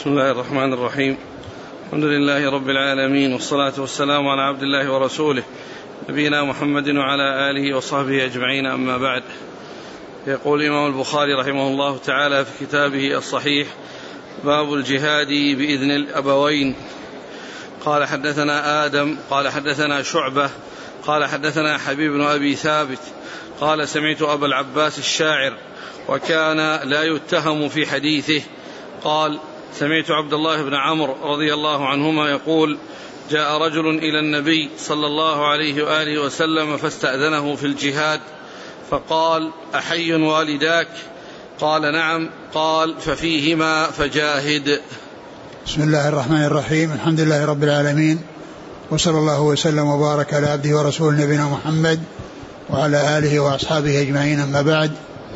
بسم الله الرحمن الرحيم. الحمد لله رب العالمين، والصلاة والسلام على عبد الله ورسوله نبينا محمد وعلى آله وصحبه أجمعين، أما بعد. يقول الإمام البخاري رحمه الله تعالى في كتابه الصحيح: باب الجهاد بإذن الأبوين. قال حدثنا آدم قال حدثنا شعبة قال حدثنا حبيب بن أبي ثابت قال سمعت أبا العباس الشاعر وكان لا يتهم في حديثه قال: سمعت عبد الله بن عمرو رضي الله عنهما يقول: جاء رجل إلى النبي صلى الله عليه وآله وسلم فاستأذنه في الجهاد فقال: أحي والداك؟ قال: نعم. قال: ففيهما فجاهد. بسم الله الرحمن الرحيم. الحمد لله رب العالمين، وصلى الله وسلم وبارك على عبده ورسوله نبينا محمد وعلى آله وأصحابه أجمعين، أما بعد.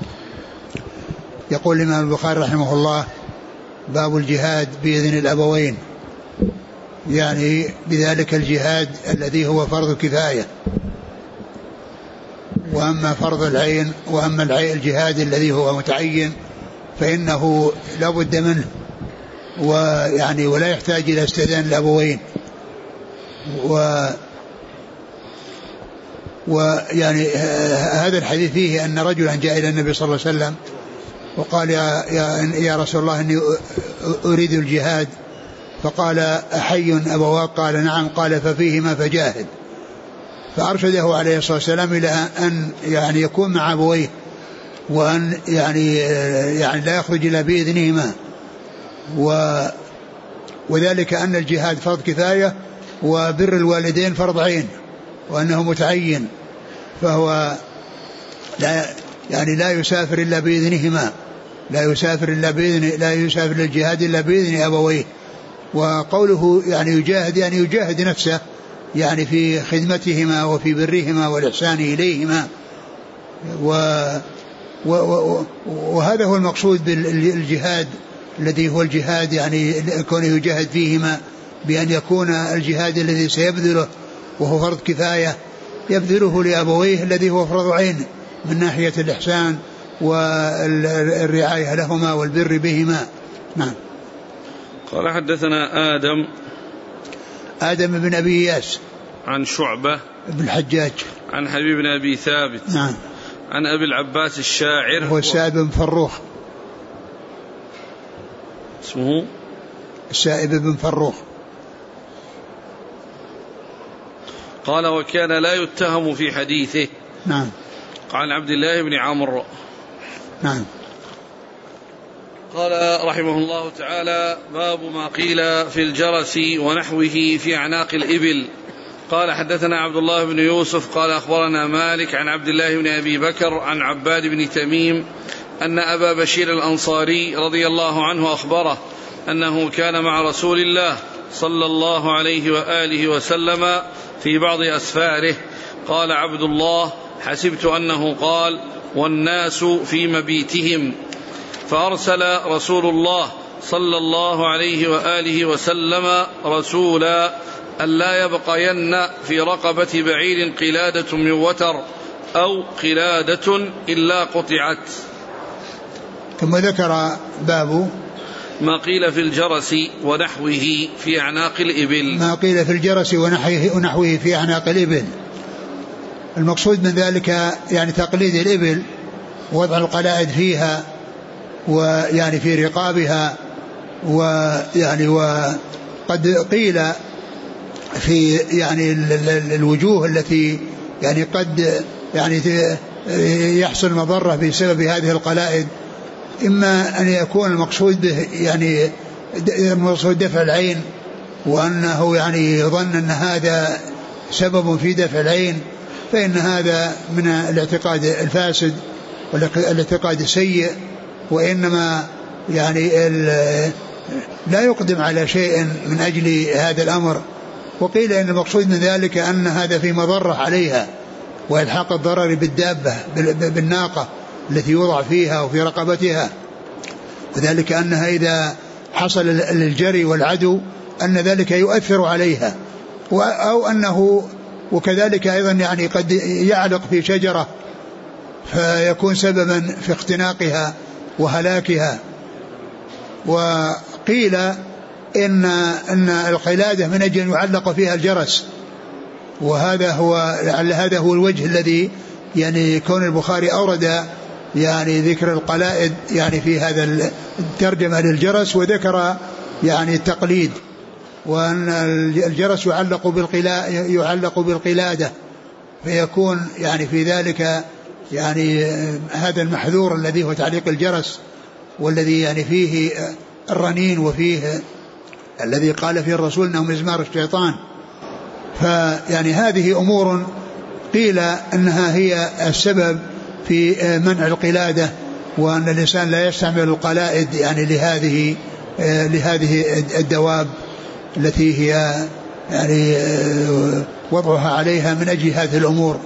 يقول الإمام البخاري رحمه الله: باب الجهاد بإذن الأبوين، يعني بذلك الجهاد الذي هو فرض كفاية، وأما فرض العين وأما الجهاد الذي هو متعين فإنه لا بد منه، ويعني ولا يحتاج إلى استئذان الأبوين. ويعني هذا الحديث فيه أن رجلا جاء إلى النبي صلى الله عليه وسلم وقال: يا رسول الله إني أريد الجهاد. فقال: أحي أبواك؟ قال: نعم. قال: ففيهما فجاهد. فأرشده عليه الصلاة والسلام إلى أن يعني يكون مع أبويه، وأن يعني لا يخرج إلا بإذنهما، وذلك أن الجهاد فرض كفاية وبر الوالدين فرض عين، وأنه متعين، فهو لا يسافر إلا بإذنهما، لا يسافر للجهاد إلا بإذن أبويه. وقوله يعني يجاهد، يعني يجاهد نفسه يعني في خدمتهما وفي برهما والإحسان إليهما، وهذا هو المقصود بالجهاد الذي هو الجهاد، يعني كونه يجاهد فيهما بأن يكون الجهاد الذي سيبذله وهو فرض كفاية يبذله لأبويه الذي هو فرض عين من ناحية الإحسان والرعاية لهما والبر بهما. نعم. قال حدثنا آدم بن أبي إياس عن شعبة بن الحجاج عن حبيب بن أبي ثابت نعم عن أبي العباس الشاعر هو السائب بن فروخ، اسمه السائب بن فروخ. قال: وكان لا يتهم في حديثه. نعم. عن عبد الله بن عمرو. نعم. قال رحمه الله تعالى: باب ما قيل في الجرس ونحوه في أعناق الإبل. قال حدثنا عبد الله بن يوسف قال أخبرنا مالك عن عبد الله بن أبي بكر عن عباد بن تميم أن أبا بشير الأنصاري رضي الله عنه أخبره أنه كان مع رسول الله صلى الله عليه وآله وسلم في بعض أسفاره. قال عبد الله: حسبت أنه قال: والناس في مبيتهم. فأرسل رسول الله صلى الله عليه وآله وسلم رسولا ألا يبقين في رقبة بعير قلادة من وتر أو قلادة إلا قطعت. ثم ذكر باب ما قيل في الجرس ونحوه في أعناق الإبل. ما قيل في الجرس ونحوه في أعناق الإبل. المقصود من ذلك يعني تقليد الإبل، ووضع القلائد فيها ويعني في رقابها، ويعني وقد قيل في يعني الوجوه التي يعني قد يعني يحصل مضرة بسبب هذه القلائد، إما أن يكون المقصود به يعني المقصود دفع العين، وأنه يعني يظن أن هذا سبب في دفع العين، فإن هذا من الاعتقاد الفاسد والاعتقاد السيء، وإنما يعني لا يقدم على شيء من أجل هذا الأمر. وقيل إن المقصود من ذلك أن هذا في مضرة عليها وإلحاق الضرر بالدابة بالناقة التي يوضع فيها وفي رقبتها، وذلك أنها إذا حصل الجري والعدو أن ذلك يؤثر عليها، أو أنه وكذلك أيضا يعني قد يعلق في شجرة فيكون سببا في اختناقها وهلاكها. قيل إن القلادة من أجل أن يعلق فيها الجرس، وهذا هو الوجه الذي يعني كون البخاري أورد يعني ذكر القلائد يعني في هذا الترجمة للجرس، وذكر يعني التقليد، وأن الجرس يعلق بالقلادة، فيكون يعني في ذلك يعني هذا المحذور الذي هو تعليق الجرس، والذي يعني فيه الرنين، وفيه الذي قال فيه الرسول أنه مزمار الشيطان. فيعني هذه أمور قيل أنها هي السبب في منع القلادة، وأن الإنسان لا يستعمل القلائد يعني لهذه الدواب التي هي يعني وضعها عليها من أجل هذه الأمور.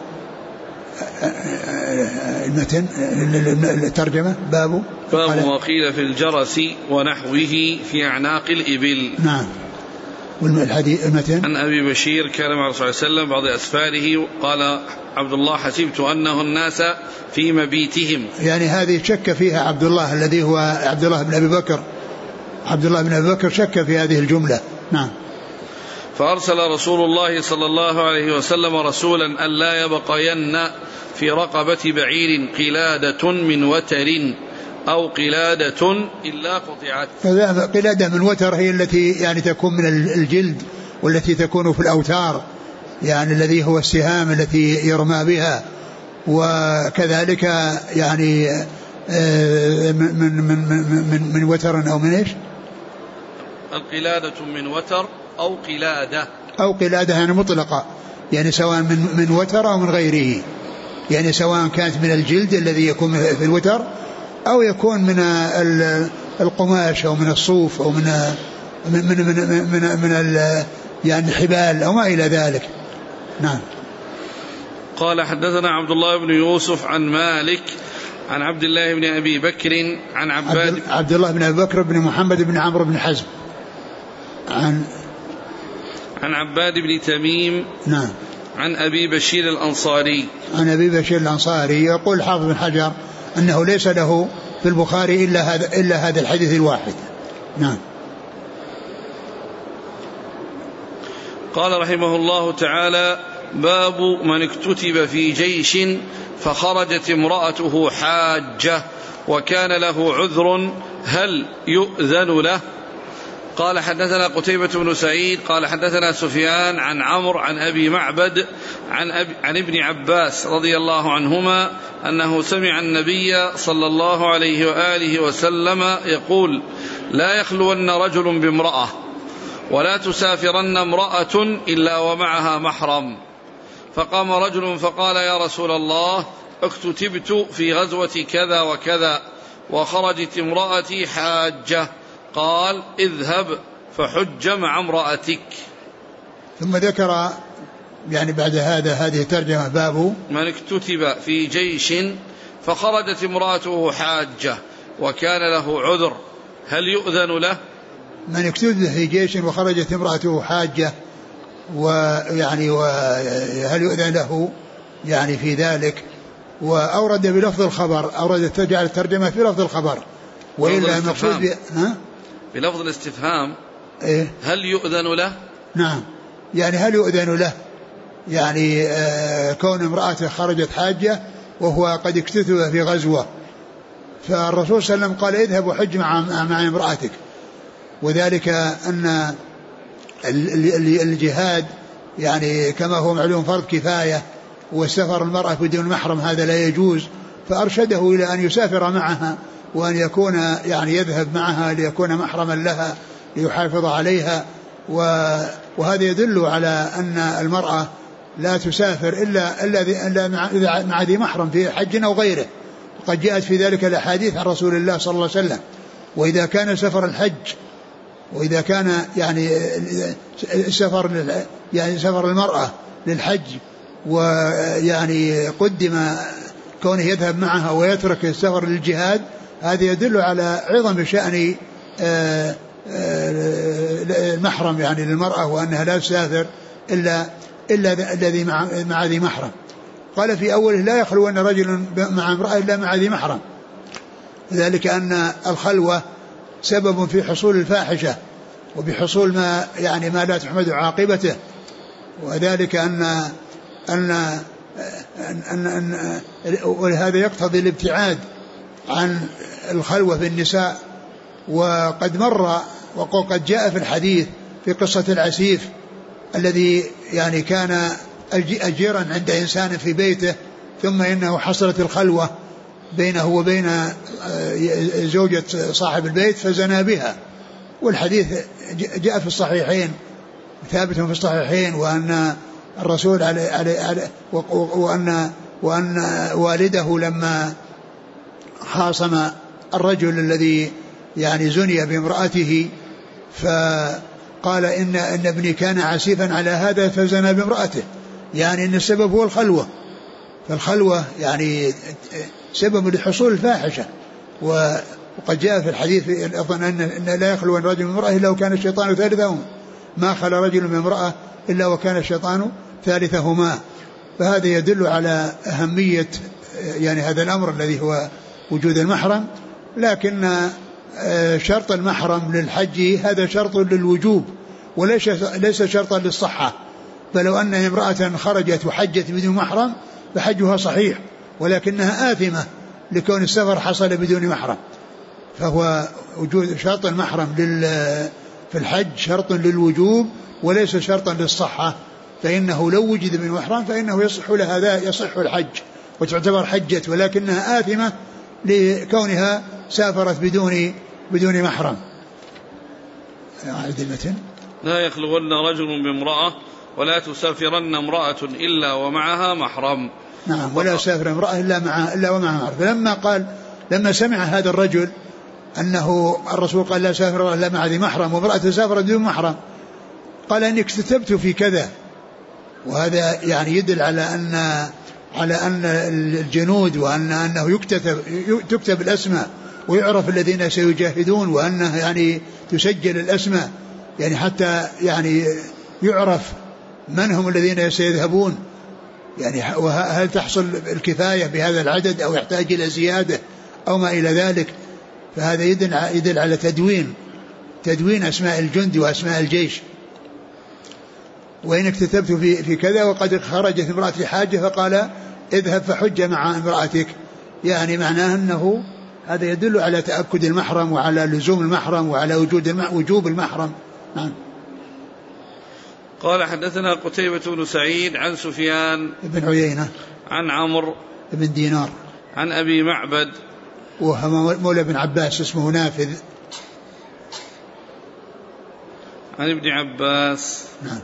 المتن الترجمة باب وقيل في الجرس ونحوه في أعناق الإبل. نعم. والحديث المتن عن أبي بشير كان مع الرسول صلى الله عليه وسلم بعض أسفاره، قال عبد الله حسبت أنه الناس في مبيتهم. يعني هذه شك فيها عبد الله الذي هو عبد الله بن أبي بكر. عبد الله بن أبي بكر شك في هذه الجملة. نعم. فأرسل رسول الله صلى الله عليه وسلم رسولا ألا يبقين في رقبة بعير قلادة من وتر أو قلادة إلا قطعت. قلادة من وتر هي التي يعني تكون من الجلد، والتي تكون في الأوتار، يعني الذي هو السهام التي يرمى بها، وكذلك يعني من وتر أو من إيش؟ القلادة من وتر أو قلادة يعني مطلقة، يعني سواء من وتر أو من غيره، يعني سواء كانت من الجلد الذي يكون في الوتر، أو يكون من القماش أو من الصوف أو من يعني الحبال أو ما إلى ذلك. نعم. قال حدثنا عبد الله بن يوسف عن مالك عن عبد الله بن أبي بكر عن عبد الله بن أبي بكر بن محمد بن عمرو بن حزم عن عباد بن تميم. نعم. عن أبي بشير الأنصاري. عن أبي بشير الأنصاري. يقول حافظ بن حجر أنه ليس له في البخاري إلا هذا الحديث الواحد. نعم. قال رحمه الله تعالى: باب من اكتتب في جيش فخرجت امرأته حاجة وكان له عذر هل يؤذن له؟ قال حدثنا قتيبة بن سعيد قال حدثنا سفيان عن عمرو عن أبي معبد عن ابن عباس رضي الله عنهما أنه سمع النبي صلى الله عليه وآله وسلم يقول: لا يخلون رجل بامرأة ولا تسافرن امرأة إلا ومعها محرم. فقام رجل فقال: يا رسول الله، اكتتبت في غزوة كذا وكذا وخرجت امرأتي حاجة. قال: اذهب فحج مع امرأتك. ثم ذكر يعني بعد هذه ترجمة: باب من اكتتب في جيش فخرجت امرأته حاجة وكان له عذر هل يؤذن له؟ من اكتتب في جيش وخرجت امرأته حاجة ويعني هل يؤذن له يعني في ذلك؟ وأورد بلفظ الخبر، أورد تجعل الترجمة في لفظ الخبر، وإلا المقصود بلفظ الاستفهام. إيه؟ هل يؤذن له؟ نعم، يعني هل يؤذن له يعني كون امرأته خرجت حاجة وهو قد اكتتب في غزوة، فالرسول صلى الله عليه وسلم قال: اذهب وحج مع امرأتك. وذلك أن الجهاد يعني كما هو معلوم فرض كفاية، والسفر المرأة بدون محرم هذا لا يجوز، فأرشده إلى أن يسافر معها وأن يكون يعني يذهب معها ليكون محرما لها ليحافظ عليها. وهذا يدل على أن المرأة لا تسافر إلا مع ذي محرم في حج أو غيره، وقد جاءت في ذلك الأحاديث عن رسول الله صلى الله عليه وسلم. وإذا كان سفر الحج، وإذا كان يعني سفر المرأة للحج ويعني قدم كونه يذهب معها ويترك السفر للجهاد، هذا يدل على عظم شأن المحرم يعني للمرأة، وأنها لا تسافر إلا الذي مع ذي محرم. قال في أوله: لا يخلون رجل مع امرأة إلا مع ذي محرم، ذلك أن الخلوة سبب في حصول الفاحشة وبحصول ما يعني ما لا تحمد عاقبته، وذلك ولهذا يقتضي الابتعاد عن الخلوة بالنساء. وقد مر وقد جاء في الحديث في قصة العسيف الذي يعني كان أجيرا عند إنسان في بيته، ثم إنه حصلت الخلوة بينه وبين زوجة صاحب البيت فزنى بها. والحديث جاء في الصحيحين ثابت في الصحيحين، وأن الرسول وأن والده لما خاصم الرجل الذي يعني زني بامرأته فقال إن ابني كان عسيفا على هذا فزنى بامرأته، يعني إن السبب هو الخلوة، فالخلوة يعني سبب لحصول الفاحشة. وقد جاء في الحديث أظن أن لا يخلو الرجل من امرأة إلا وكان الشيطان ثالثهما، ما خلى رجل من امرأة إلا وكان الشيطان ثالثهما. فهذا يدل على أهمية يعني هذا الأمر الذي هو وجود المحرم. لكن شرط المحرم للحج هذا شرط للوجوب وليس شرطا للصحة. فلو أن امرأة خرجت وحجت بدون محرم فحجها صحيح، ولكنها آثمة لكون السفر حصل بدون محرم. فهو وجود شرط المحرم في الحج شرط للوجوب وليس شرطا للصحة، فإنه لو وجد من محرم فإنه يصح لها ذا يصح الحج وتعتبر حجت، ولكنها آثمة لكونها سافرت بدون محرم. لا يخلون رجل بامرأة ولا تسافرن امرأة إلا ومعها محرم. نعم، ولا سافر امرأة إلا ومعها محرم. لما سمع هذا الرجل أنه الرسول قال لا سافر إلا مع ذي محرم وامرأة تسافر بدون محرم، قال إني اكتتبت في كذا. وهذا يعني يدل على أن الجنود وأنه تكتب الأسماء ويعرف الذين سيجاهدون، وأنه يعني تسجل الأسماء يعني حتى يعني يعرف من هم الذين سيذهبون، يعني وهل تحصل الكفاية بهذا العدد أو يحتاج إلى زيادة أو ما إلى ذلك. فهذا يدل على تدوين أسماء الجند وأسماء الجيش. وإن اكتتبت في كذا وقد خرجت امرأتي حاجة فقال اذهب فحج مع امرأتك، يعني معناه أنه هذا يدل على تأكد المحرم وعلى لزوم المحرم وعلى وجوب المحرم. نعم. قال حدثنا قتيبة بن سعيد عن سفيان بن عيينة عن عمرو بن دينار عن أبي معبد وهو مولى بن عباس اسمه نافذ عن ابن عباس. نعم.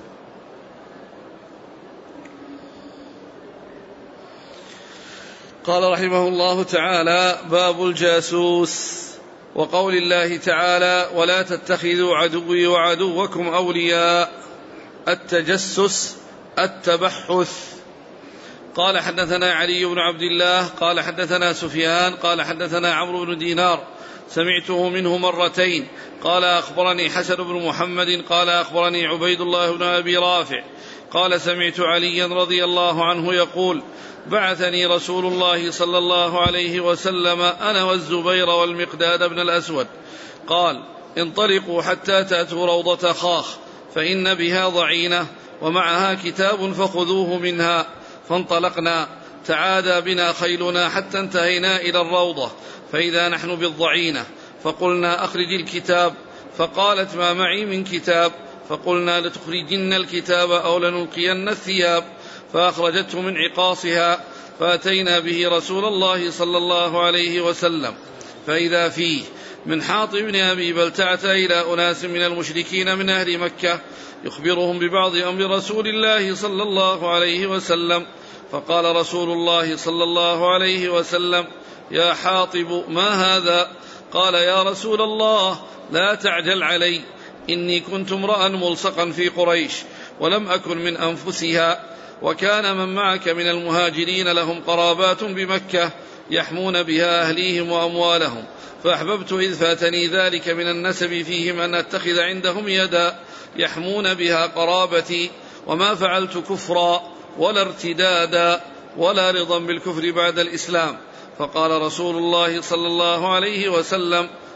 قال رحمه الله تعالى: باب الجاسوس. وقول الله تعالى: ولا تتخذوا عدوي وعدوكم أولياء. التجسس التبحث. قال حدثنا علي بن عبد الله قال حدثنا سفيان قال حدثنا عمرو بن دينار سمعته منه مرتين قال أخبرني حسن بن محمد قال أخبرني عبيد الله بن أبي رافع قال سمعت عليا رضي الله عنه يقول: بعثني رسول الله صلى الله عليه وسلم أنا والزبير والمقداد بن الأسود، قال: انطلقوا حتى تأتوا روضة خاخ فإن بها ضعينة ومعها كتاب فخذوه منها. فانطلقنا، تعادى بنا خيلنا حتى انتهينا إلى الروضة فإذا نحن بالضعينة، فقلنا: أخرج الكتاب. فقالت: ما معي من كتاب. فقلنا: لتخرجن الكتاب أو لنلقين الثياب. فأخرجته من عقاصها، فأتينا به رسول الله صلى الله عليه وسلم فإذا فيه من حاطب بن أبي بلتعة إلى أناس من المشركين من أهل مكة يخبرهم ببعض أمر رسول الله صلى الله عليه وسلم. فقال رسول الله صلى الله عليه وسلم: يا حاطب، ما هذا؟ قال: يا رسول الله، لا تعجل علي، إني كنت امرأ ملصقا في قريش ولم أكن من أنفسها، وكان من معك من المهاجرين لهم قرابات بمكة يحمون بها أهليهم وأموالهم، فأحببت إذ فاتني ذلك من النسب فيهم أن أتخذ عندهم يدا يحمون بها قرابتي، وما فعلت كفرا ولا ارتدادا ولا رضا بالكفر بعد الإسلام. فقال رسول الله صلى الله عليه وسلم: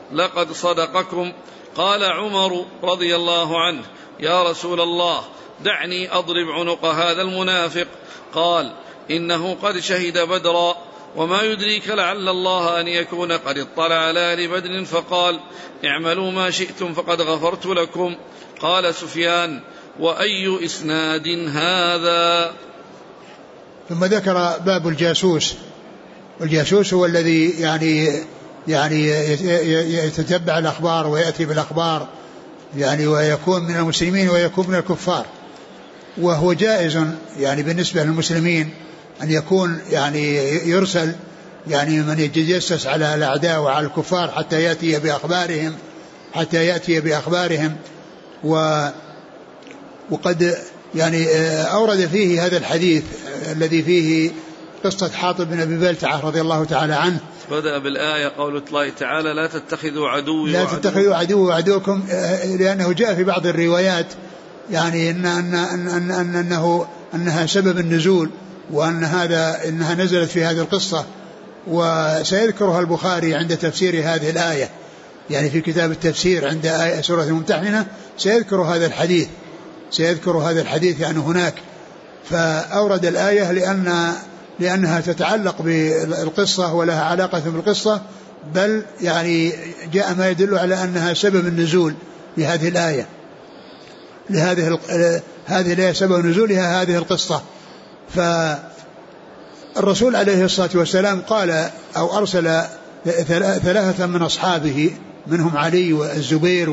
لقد صدقكم. قال عمر رضي الله عنه: يا رسول الله دعني أضرب عنق هذا المنافق. قال: إنه قد شهد بدرا، وما يدريك لعل الله أن يكون قد اطلع على آل بدر فقال: اعملوا ما شئتم فقد غفرت لكم. قال سفيان: وأي إسناد هذا؟ ثم ذكر باب الجاسوس. والجاسوس هو الذي يعني يتتبع الأخبار ويأتي بالأخبار، يعني ويكون من المسلمين ويكون من الكفار. وهو جائز يعني بالنسبة للمسلمين أن يكون يعني يرسل يعني من يتجسس على الأعداء وعلى الكفار حتى يأتي بأخبارهم. وقد يعني أورد فيه هذا الحديث الذي فيه قصة حاطب بن أبي بلتعة رضي الله تعالى عنه. بدأ بالآية قول الله تعالى: لا تتخذوا عدوي وعدوكم، لأنه جاء في بعض الروايات يعني أنها سبب النزول، إنها نزلت في هذه القصة. وسيذكرها البخاري عند تفسير هذه الآية، يعني في كتاب التفسير عند آية سورة الممتحنة سيذكر هذا الحديث يعني هناك. فأورد الآية لأنها تتعلق بالقصة ولها علاقة بالقصة، بل يعني جاء ما يدل على أنها سبب النزول لهذه الآية، هذه الآية سبب نزولها هذه القصة. فالرسول عليه الصلاة والسلام قال أو أرسل 3 من أصحابه، منهم علي والزبير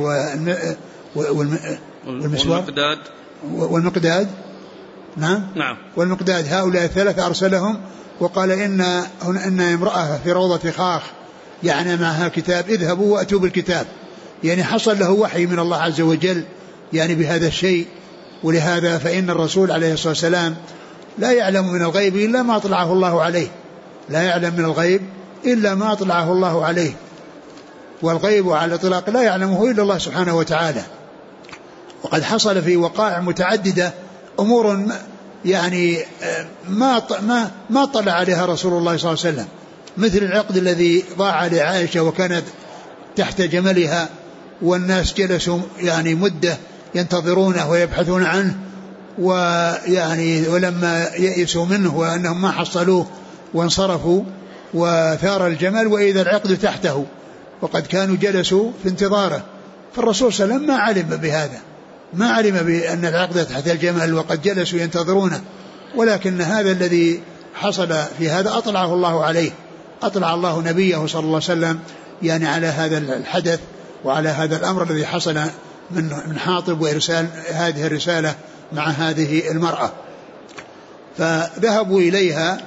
والمقداد. نعم. والمقداد، هؤلاء 3 أرسلهم وقال إن امرأة في روضة خاخ يعني معها كتاب، اذهبوا وأتوا بالكتاب. يعني حصل له وحي من الله عز وجل يعني بهذا الشيء. ولهذا فإن الرسول عليه الصلاة والسلام لا يعلم من الغيب إلا ما أطلعه الله عليه، لا يعلم من الغيب إلا ما أطلعه الله عليه، والغيب على الإطلاق لا يعلمه إلا الله سبحانه وتعالى. وقد حصل في وقائع متعددة أمور يعني ما طلع عليها رسول الله صلى الله عليه وسلم، مثل العقد الذي ضاع لعائشة وكانت تحت جملها، والناس جلسوا يعني مدة ينتظرونه ويبحثون عنه، ويعني ولما يئسوا منه وأنهم ما حصلوه وانصرفوا وثار الجمل وإذا العقد تحته، وقد كانوا جلسوا في انتظاره. فالرسول صلى الله عليه وسلم ما علم بهذا، ما علم بأن العقد تحت الجمل وقد جلسوا ينتظرونه، ولكن هذا الذي حصل في هذا أطلعه الله عليه، أطلع الله نبيه صلى الله عليه وسلم يعني على هذا الحدث وعلى هذا الأمر الذي حصل من حاطب وإرسال هذه الرسالة مع هذه المرأة. فذهبوا إليها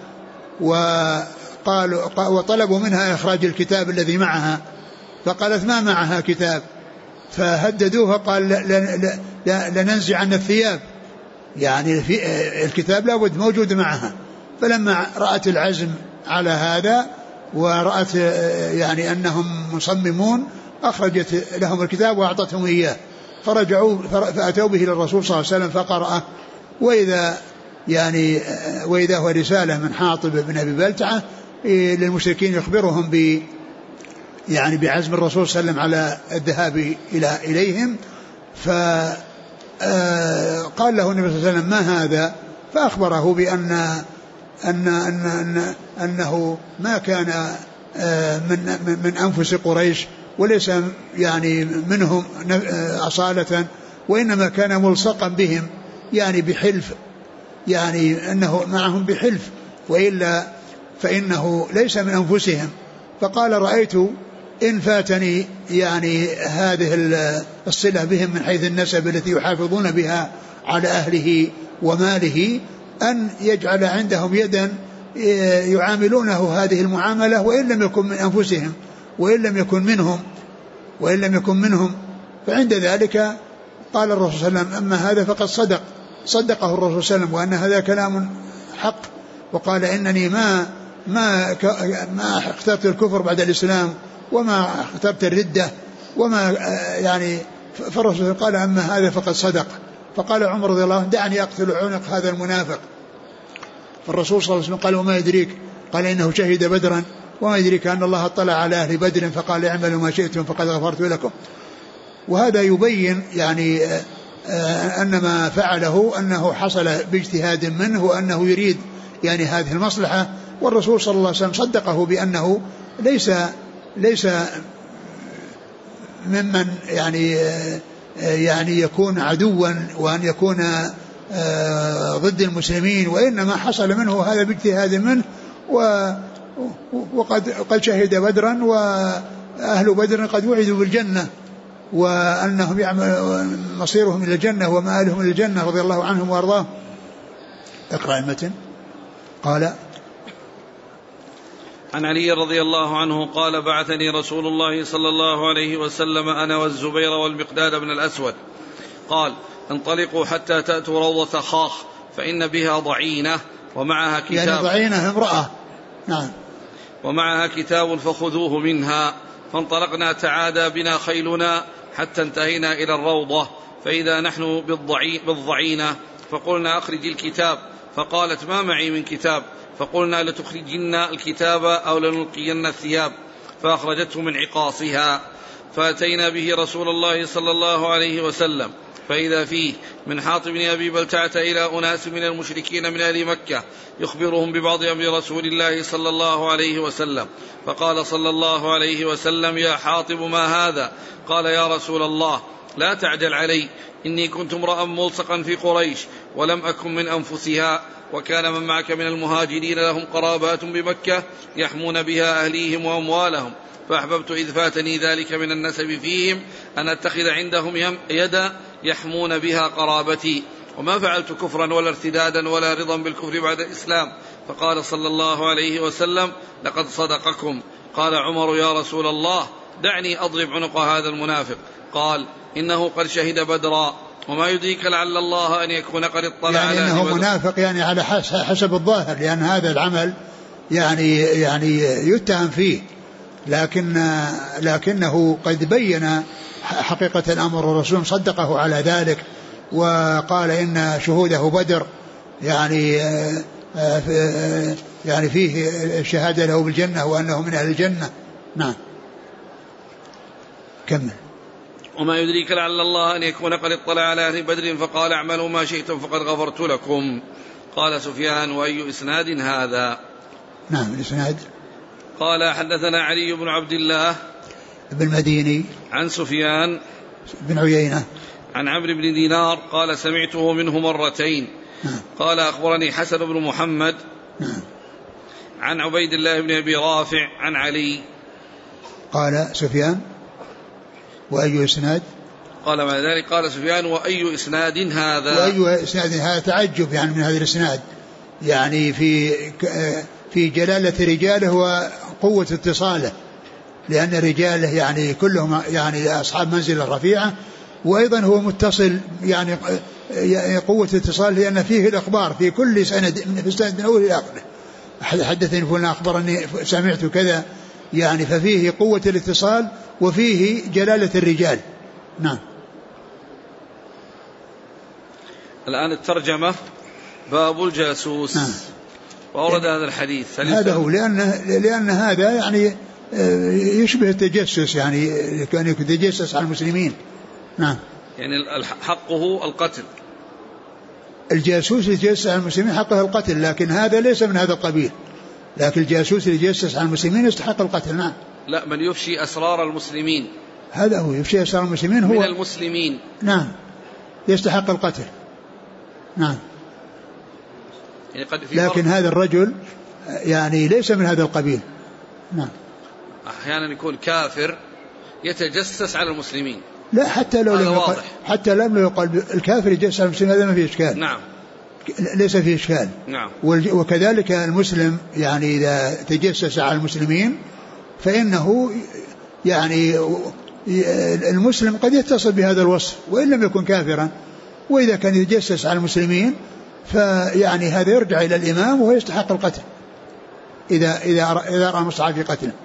وطلبوا منها إخراج الكتاب الذي معها، فقالت ما معها كتاب، فهددوها قال لننزع الثياب، يعني في الكتاب لابد موجود معها. فلما رأت العزم على هذا ورأت يعني أنهم مصممون أخرجت لهم الكتاب وأعطتهم إياه، فرجعوا فأتوا به للرسول صلى الله عليه وسلم فقرأه، وإذا هو رسالة من حاطب بن أبي بلتعة للمشركين يخبرهم بعزم الرسول صلى الله عليه وسلم على الذهاب إليهم. فقال له النبي صلى الله عليه وسلم ما هذا؟ فأخبره أنه ما كان من أنفس قريش وليس يعني منهم أصالة، وإنما كان ملصقا بهم يعني بحلف، يعني أنه معهم بحلف، وإلا فإنه ليس من أنفسهم. فقال رأيت إن فاتني يعني هذه الصلة بهم من حيث النسب التي يحافظون بها على أهله وماله أن يجعل عندهم يدا يعاملونه هذه المعاملة وإن لم يكن من أنفسهم وإن لم يكن منهم. فعند ذلك قال الرسول صلى الله عليه وسلم أما هذا فقد صدقه الرسول صلى الله عليه وسلم وأن هذا كلام حق، وقال إنني ما اخترت الكفر بعد الإسلام وما اخترت الردة وما يعني. فالرسول قال أما هذا فقد صدق. فقال عمر رضي الله عنه دعني أقتل عنق هذا المنافق. فالرسول صلى الله عليه وسلم قال وما يدريك؟ قال إنه شهد بدرا وما يدريك أن الله اطلع على أهل بدر فقال اعملوا ما شئتم فقد غفرت لكم. وهذا يبين يعني أن ما فعله أنه حصل باجتهاد منه وأنه يريد يعني هذه المصلحة، والرسول صلى الله عليه وسلم صدقه بأنه ليس ممن يعني يكون عدوا وأن يكون ضد المسلمين، وإنما حصل منه هذا باجتهاد منه، وقد شهد بدرا وأهل بدر قد وعدوا بالجنة وأنهم مصيرهم إلى الجنة ومآلهم إلى الجنة رضي الله عنهم وأرضاهم. اقرأ المتن. قال عن علي رضي الله عنه قال بعثني رسول الله صلى الله عليه وسلم أنا والزبير والمقداد بن الأسود قال انطلقوا حتى تأتوا روضة خاخ فإن بها ضعينة ومعها كتاب، يعني ضعينة امرأة، نعم، ومعها كتاب فخذوه منها. فانطلقنا تعادى بنا خيلنا حتى انتهينا إلى الروضة فإذا نحن بالضعينة فقلنا أخرج الكتاب، فقالت ما معي من كتاب، فقلنا لتخرجن الكتاب أو لنلقين الثياب، فأخرجته من عقاصها. فأتينا به رسول الله صلى الله عليه وسلم فإذا فيه من حاطب بن أبي بلتعة إلى أناس من المشركين من أهل مكة يخبرهم ببعض أمر رسول الله صلى الله عليه وسلم. فقال صلى الله عليه وسلم يا حاطب ما هذا؟ قال يا رسول الله لا تعجل علي، إني كنت امرأ ملصقا في قريش ولم أكن من أنفسها، وكان من معك من المهاجرين لهم قرابات بمكة يحمون بها أهليهم وأموالهم، فأحببت إذ فاتني ذلك من النسب فيهم أن أتخذ عندهم يدا يحمون بها قرابتي، وما فعلت كفرا ولا ارتدادا ولا رضا بالكفر بعد الإسلام. فقال صلى الله عليه وسلم لقد صدقكم. قال عمر يا رسول الله دعني أضرب عنق هذا المنافق. قال إنه قد شهد بدرا، وما يدريك لعل الله أن يكون قد اطلع يعني على إنه منافق يعني على حسب الظاهر، لأن هذا العمل يعني يتهم فيه، لكنه قد بين حقيقة الأمر، والرسول صدقه على ذلك وقال إن شهوده بدر يعني فيه الشهادة له بالجنة وأنه من أهل الجنة. نعم كمل. وما يدريك لعل الله أن يكون قد اطلع على أهل بدر فقال اعملوا ما شئتم فقد غفرت لكم. قال سفيان وأي إسناد هذا؟ نعم الإسناد قال حدثنا علي بن عبد الله بن مديني عن سفيان بن عيينة عن عمرو بن دينار قال سمعته منه مرتين. قال أخبرني حسن بن محمد عن عبيد الله بن أبي رافع عن علي. قال سفيان وأي إسناد؟ قال ما ذلك قال سفيان وأي إسناد هذا؟ وأي إسناد هذا؟ تعجب يعني من هذا الإسناد، يعني في جلالة رجاله وقوة اتصاله، لأن رجاله يعني كلهم يعني أصحاب منزلة رفيعة، وأيضا هو متصل يعني قوة اتصال، لأن فيه الأخبار في كل سند في السند من أول إلى آخره. حدثني فلان أخبرني سمعت كذا، يعني ففيه قوة الاتصال وفيه جلالة الرجال. نعم. الآن الترجمة باب الجاسوس. نعم. وأورد هذا الحديث هذا هو لأن هذا يعني يشبه التجسس، يعني كان يتجسس على المسلمين. نعم. يعني حقه القتل، الجاسوس يتجسس على المسلمين حقه القتل، لكن هذا ليس من هذا القبيل، لكن الجاسوس اللي يتجسس على المسلمين يستحق القتل. نعم. لا، من يفشي أسرار المسلمين، هذا هو يفشي أسرار المسلمين، هو من المسلمين. نعم يستحق القتل. نعم. يعني لكن هذا الرجل يعني ليس من هذا القبيل. نعم. أحيانا يكون كافر يتجسس على المسلمين. لا، حتى لو لم يقال الكافر يتجسس على المسلمين هذا ما فيه إشكال. نعم. ليس فيه إشكال. نعم. وكذلك المسلم يعني إذا تجسس على المسلمين فإنه يعني المسلم قد يتصل بهذا الوصف وإن لم يكن كافرا، وإذا كان يتجسس على المسلمين فيعني هذا يرجع إلى الإمام وهو يستحق القتل إذا رأى مصلحة في قتله.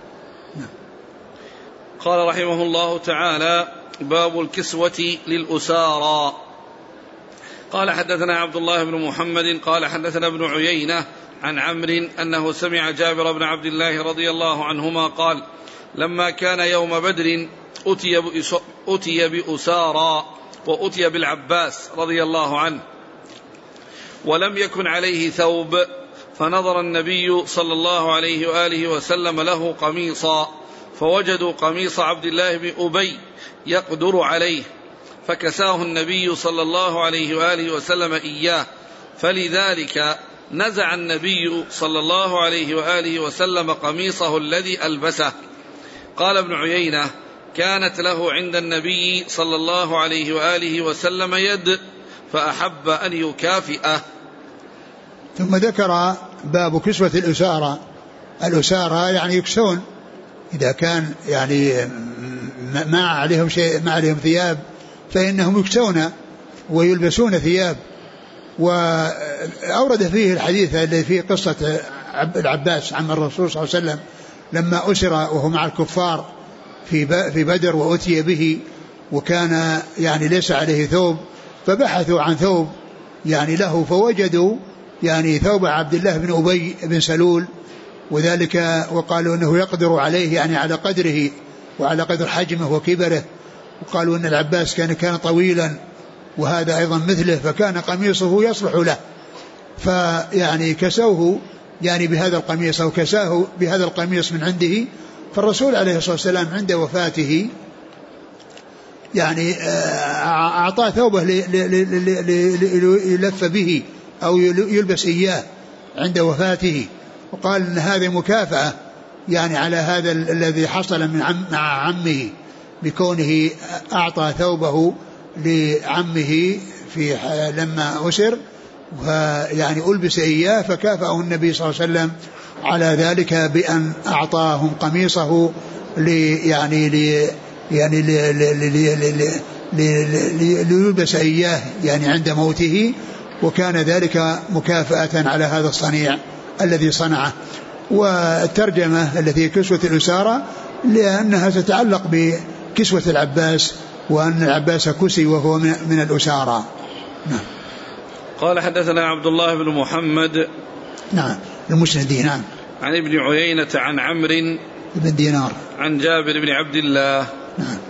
قال رحمه الله تعالى باب الكسوة للأسارى. قال حدثنا عبد الله بن محمد قال حدثنا ابن عيينة عن عمرو أنه سمع جابر بن عبد الله رضي الله عنهما قال لما كان يوم بدر أتي بأسارى وأتي بالعباس رضي الله عنه ولم يكن عليه ثوب، فنظر النبي صلى الله عليه وآله وسلم له قميصا، فوجدوا قميص عبد الله بن أبي يقدر عليه، فكساه النبي صلى الله عليه وآله وسلم إياه، فلذلك نزع النبي صلى الله عليه وآله وسلم قميصه الذي ألبسه. قال ابن عيينة كانت له عند النبي صلى الله عليه وآله وسلم يد فأحب أن يكافئه. ثم ذكر باب كسوة الأسارى. الأسارى يعني يكسون إذا كان يعني ما عليهم شيء، ما عليهم ثياب، فإنهم يكسون ويلبسون ثياب. وأورد فيه الحديث الذي فيه قصة العباس عم الرسول صلى الله عليه وسلم لما أسر وهو مع الكفار في بدر وأتي به وكان يعني ليس عليه ثوب، فبحثوا عن ثوب يعني له، فوجدوا يعني ثوب عبد الله بن أبي بن سلول، وذلك وقالوا أنه يقدر عليه يعني على قدره وعلى قدر حجمه وكبره، وقالوا أن العباس كان طويلا وهذا أيضا مثله، فكان قميصه يصلح له، فيعني كسوه يعني بهذا القميص أو كساه بهذا القميص من عنده. فالرسول عليه الصلاة والسلام عند وفاته يعني أعطاه ثوبه يلف به أو يلبس إياه عند وفاته، وقال أن هذه مكافأة يعني على هذا الذي حصل مع عمه بكونه أعطى ثوبه لعمه لما أسر، ويعني ألبس إياه، فكافأه النبي صلى الله عليه وسلم على ذلك بأن أعطاهم قميصه ليلبس إياه يعني عند موته، وكان ذلك مكافأة على هذا الصنيع الذي صنعه. والترجمة التي كسوة الأسارة لأنها تتعلق بكسوة العباس، وأن العباس كسي وهو من الأسارة. نعم. قال حدثنا عبد الله بن محمد نعم المسندي نعم عن ابن عيينة عن عمرو بن دينار عن جابر بن عبد الله. نعم.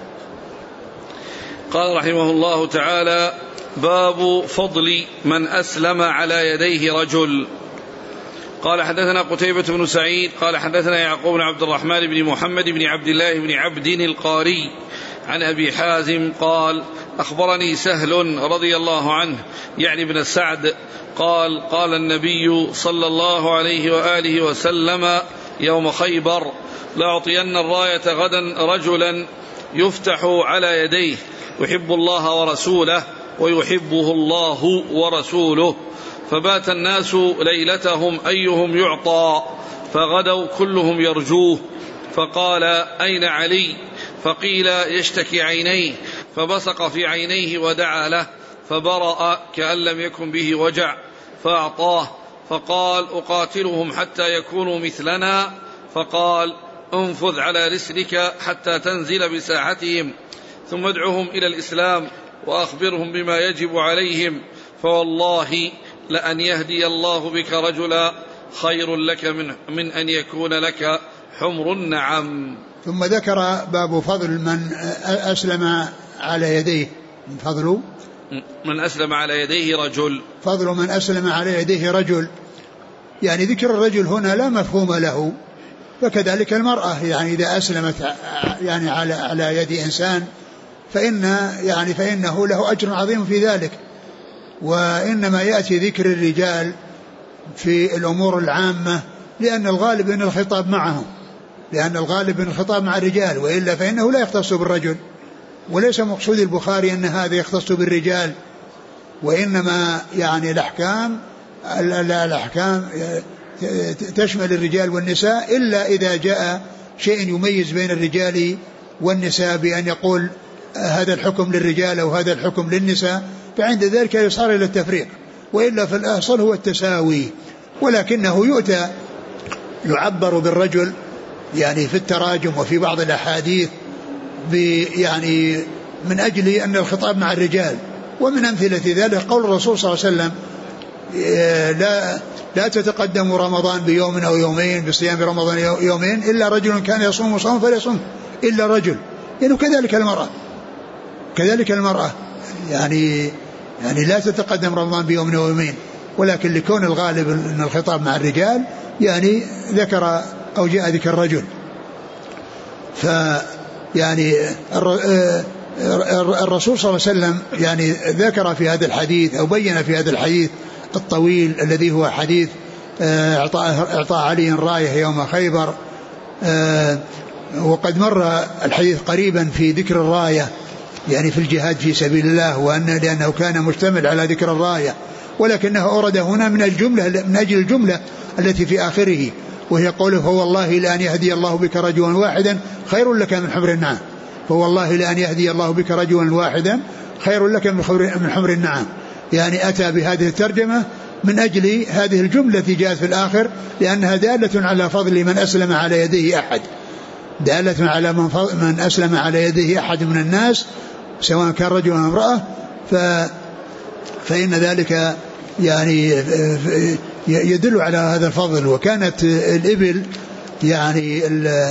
قال رحمه الله تعالى باب فضل من أسلم على يديه رجل. قال حدثنا قتيبة بن سعيد قال حدثنا يعقوب بن عبد الرحمن بن محمد بن عبد الله بن عبد القاري عن أبي حازم قال أخبرني سهل رضي الله عنه يعني بن سعد قال قال النبي صلى الله عليه وآله وسلم يوم خيبر لأعطين الراية غدا رجلا يفتح على يديه يحب الله ورسوله ويحبه الله ورسوله، فبات الناس ليلتهم أيهم يعطى، فغدوا كلهم يرجوه، فقال أين علي؟ فقيل يشتكي عينيه، فبصق في عينيه ودعا له فبرأ كأن لم يكن به وجع، فأعطاه، فقال أقاتلهم حتى يكونوا مثلنا، فقال انفذ على رسلك حتى تنزل بساحتهم، ثم ادعهم إلى الإسلام وأخبرهم بما يجب عليهم، فوالله لأن يهدي الله بك رجلا خير لك من أن يكون لك حمر النعم. ثم ذكر باب فضل من أسلم على يديه. فضل من أسلم على يديه رجل. فضل من أسلم على يديه رجل، يعني ذكر الرجل هنا لا مفهوم له، فكذلك المرأة يعني إذا أسلمت يعني على يد إنسان فإنه له أجر عظيم في ذلك. وإنما يأتي ذكر الرجال في الأمور العامة لأن الغالب أن الخطاب معهم، لأن الغالب أن الخطاب مع الرجال، وإلا فإنه لا يختص بالرجل. وليس مقصود البخاري أن هذا يختص بالرجال، وإنما يعني الأحكام تشمل الرجال والنساء، إلا إذا جاء شيء يميز بين الرجال والنساء بأن يقول هذا الحكم للرجال أو هذا الحكم للنساء، فعند ذلك يصار إلى التفريق، وإلا في الأصل هو التساوي. ولكنه يعبر بالرجل يعني في التراجم وفي بعض الأحاديث يعني من أجل أن الخطاب مع الرجال، ومن أمثلة ذلك قول الرسول صلى الله عليه وسلم لا تتقدم رمضان بيوم أو يومين بصيام رمضان يومين إلا رجل كان يصوم صوم فليصوم إلا رجل، يعني كذلك المرأة يعني لا تتقدم رمضان بيوم أو يومين، ولكن لكون الغالب أن الخطاب مع الرجال يعني ذكر أو جاء ذكر الرجل. فيعني الرسول صلى الله عليه وسلم يعني ذكر في هذا الحديث أو بين في هذا الحديث الطويل الذي هو حديث إعطاء علي راية يوم خيبر، وقد مر الحديث قريبا في ذكر الراية يعني في الجهاد في سبيل الله، لأنه كان مشتمل على ذكر الراية، ولكنه أورد هنا من أجل الجملة التي في آخره، وهي قوله فوالله لأن يهدي الله بك رجلا واحدا خير لك من حمر النعم، فوالله لأن يهدي الله بك رجلا واحدا خير لك من حمر النعم. يعني أتى بهذه الترجمة من أجل هذه الجملة التي جاءت في الآخر، لأنها دالة على فضل من أسلم على يديه أحد، دالة على من أسلم على يديه أحد من الناس سواء كان رجل أو امرأة، فإن ذلك يعني يدل على هذا الفضل. وكانت الإبل يعني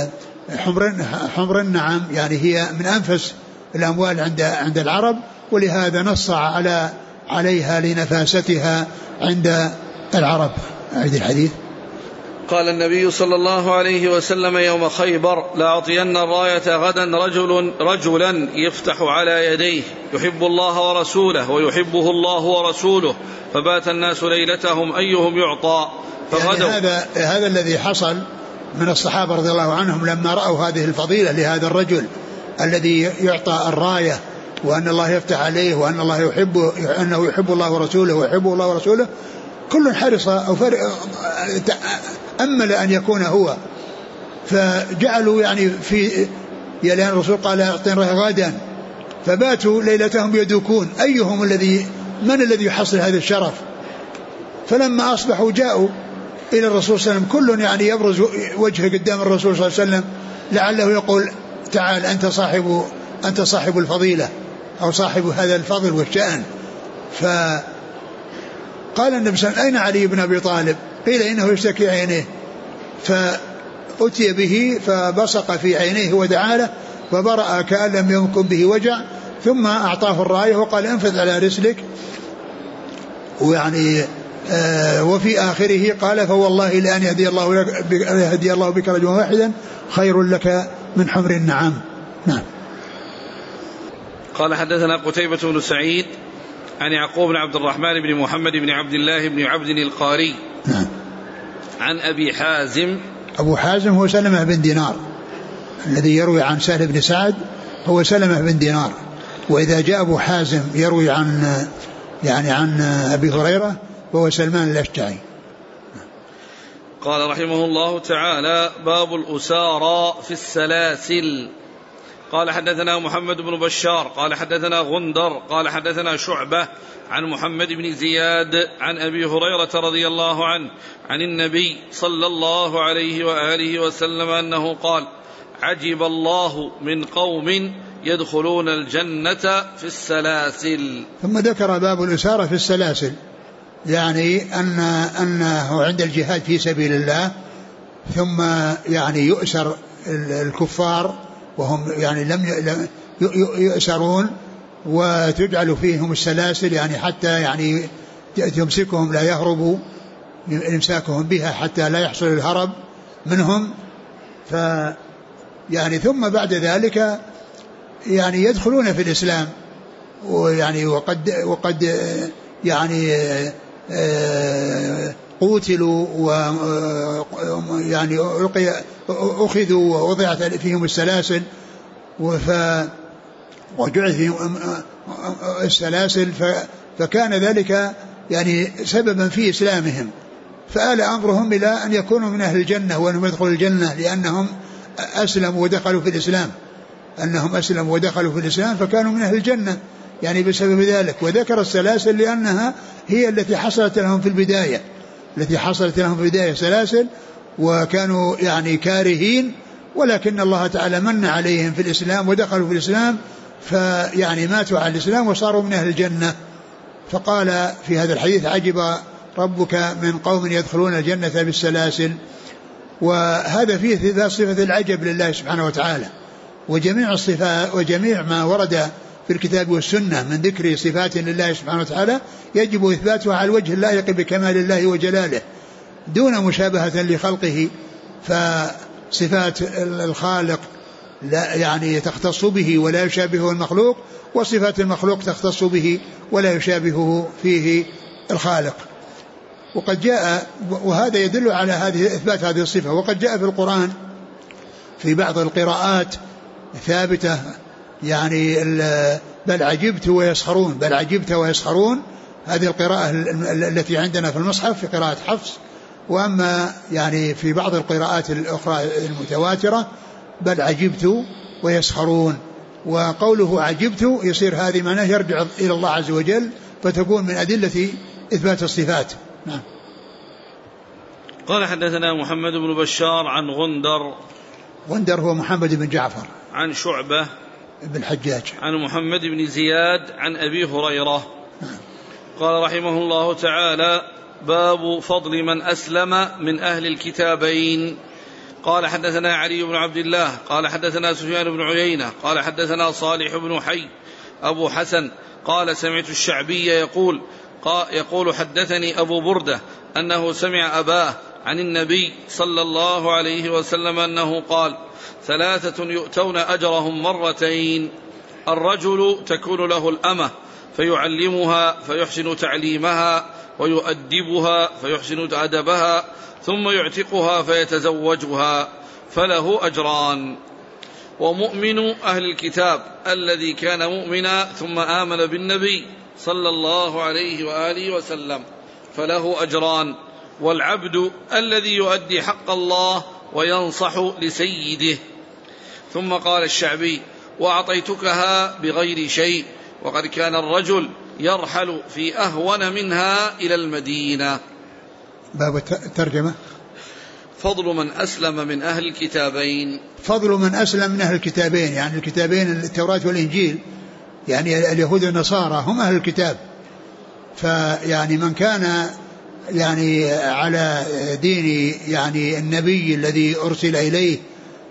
حمر النعم يعني هي من أنفس الأموال عند العرب، ولهذا نص عليها لنفاستها عند العرب. أعيد الحديث. قال النبي صلى الله عليه وسلم يوم خيبر لأعطين الراية غدا رجلا يفتح على يديه يحب الله ورسوله ويحبه الله ورسوله، فبات الناس ليلتهم أيهم يعطى فغدوا. يعني هذا الذي حصل من الصحابة رضي الله عنهم لما رأوا هذه الفضيلة لهذا الرجل الذي يعطى الراية، وأن الله يفتح عليه، وأن الله يحبه، أنه يحب الله ورسوله ويحبه الله ورسوله، كل حرص أو أمل أن يكون هو، فجعلوا يعني لأن الرسول قال أعطين راية غدا، فباتوا ليلتهم يدوكون أيهم من الذي يحصل هذا الشرف. فلما أصبحوا جاءوا إلى الرسول صلى الله عليه وسلم، كل يعني يبرز وجهه قدام الرسول صلى الله عليه وسلم لعله يقول تعال أنت صاحب الفضيلة أو صاحب هذا الفضل والشأن. فقال النبي صلى الله عليه وسلم أين علي بن أبي طالب؟ قيل إنه يشتكي عينيه، فأتي به فبصق في عينيه ودعا له فبرأ كأن لم يكن به وجع، ثم أعطاه الراية وقال انفذ على رسلك. ويعني وفي آخره قال فوالله لأن يهدي الله بك رجلا واحدا خير لك من حمر النعم. نعم. قال حدثنا قتيبة بن سعيد عن يعقوب بن عبد الرحمن بن محمد بن عبد الله بن عبد القاري. نعم. عن أبي حازم. أبو حازم هو سلمة بن دينار الذي يروي عن سهل بن سعد، هو سلمة بن دينار. وإذا جاء أبو حازم يروي عن أبي هريرة وهو سلمان الأشجعي. قال رحمه الله تعالى باب الأسارى في السلاسل. قال حدثنا محمد بن بشار قال حدثنا غندر قال حدثنا شعبة عن محمد بن زياد عن أبي هريرة رضي الله عنه عن النبي صلى الله عليه وآله وسلم أنه قال عجب الله من قوم يدخلون الجنة في السلاسل. ثم ذكر باب الأسارة في السلاسل، يعني أنه عند الجهاد في سبيل الله ثم يعني يؤسر الكفار وهم يعني لم يؤسرون وتجعل فيهم السلاسل، يعني حتى يعني يمسكهم لا يهربوا، إمساكهم بها حتى لا يحصل الهرب منهم. يعني ثم بعد ذلك يعني يدخلون في الإسلام، ويعني وقد يعني قوتلوا ويعني أخذوا ووضعت فيهم السلاسل وجعل فيهم السلاسل، فكان ذلك يعني سببا في إسلامهم، فآل أمرهم إلى أن يكونوا من أهل الجنة وأنهم يدخلوا الجنة لأنهم أسلموا ودخلوا في الإسلام، أنهم أسلموا ودخلوا في الإسلام فكانوا من أهل الجنة يعني بسبب ذلك. وذكر السلاسل لأنها هي التي حصلت لهم في البداية، سلاسل، وكانوا يعني كارهين، ولكن الله تعالى من عليهم في الإسلام ودخلوا في الإسلام فيعني ماتوا على الإسلام وصاروا من أهل الجنة. فقال في هذا الحديث عجب ربك من قوم يدخلون الجنة بالسلاسل. وهذا فيه إثبات صفة العجب لله سبحانه وتعالى. وجميع الصفات وجميع ما ورد في الكتاب والسنة من ذكر صفات لله سبحانه وتعالى يجب إثباتها على الوجه اللائق بكمال الله وجلاله دون مشابهة لخلقه. فصفات الخالق لا يعني تختص به ولا يشابهه المخلوق، وصفات المخلوق تختص به ولا يشابهه فيه الخالق. وقد جاء وهذا يدل على إثبات هذه الصفة. وقد جاء في القرآن في بعض القراءات ثابتة يعني بل عجبت ويسخرون، بل عجبت ويسخرون، هذه القراءة التي عندنا في المصحف في قراءة حفص. وأما يعني في بعض القراءات الأخرى المتواترة بل عجبت ويسخرون. وقوله عجبت يصير هذه معناه يرجع إلى الله عز وجل، فتكون من أدلة إثبات الصفات. نعم. قال حدثنا محمد بن بشار عن غندر هو محمد بن جعفر عن شعبة بن الحجاج عن محمد بن زياد عن أبي هريرة. قال رحمه الله تعالى: باب فضل من أسلم من أهل الكتابين. قال حدثنا علي بن عبد الله قال حدثنا سفيان بن عيينة قال حدثنا صالح بن حي أبو حسن قال سمعت الشعبي يقول حدثني أبو بردة أنه سمع أباه عن النبي صلى الله عليه وسلم أنه قال: 3 يؤتون أجرهم مرتين: الرجل تكون له الأمة فيعلمها فيحسن تعليمها ويؤدبها فيحسن أدبها ثم يعتقها فيتزوجها فله أجران. ومؤمن أهل الكتاب الذي كان مؤمنا ثم آمن بالنبي صلى الله عليه وآله وسلم فله أجران. والعبد الذي يؤدي حق الله وينصح لسيده. ثم قال الشعبي: وأعطيتكها بغير شيء، وقد كان الرجل يرحل في أهون منها إلى المدينة. باب الترجمة: فضل من أسلم من أهل الكتابين. فضل من أسلم من أهل الكتابين، يعني الكتابين التوراة والإنجيل، يعني اليهود والنصارى هم أهل الكتاب. فيعني من كان يعني على دين يعني النبي الذي أرسل إليه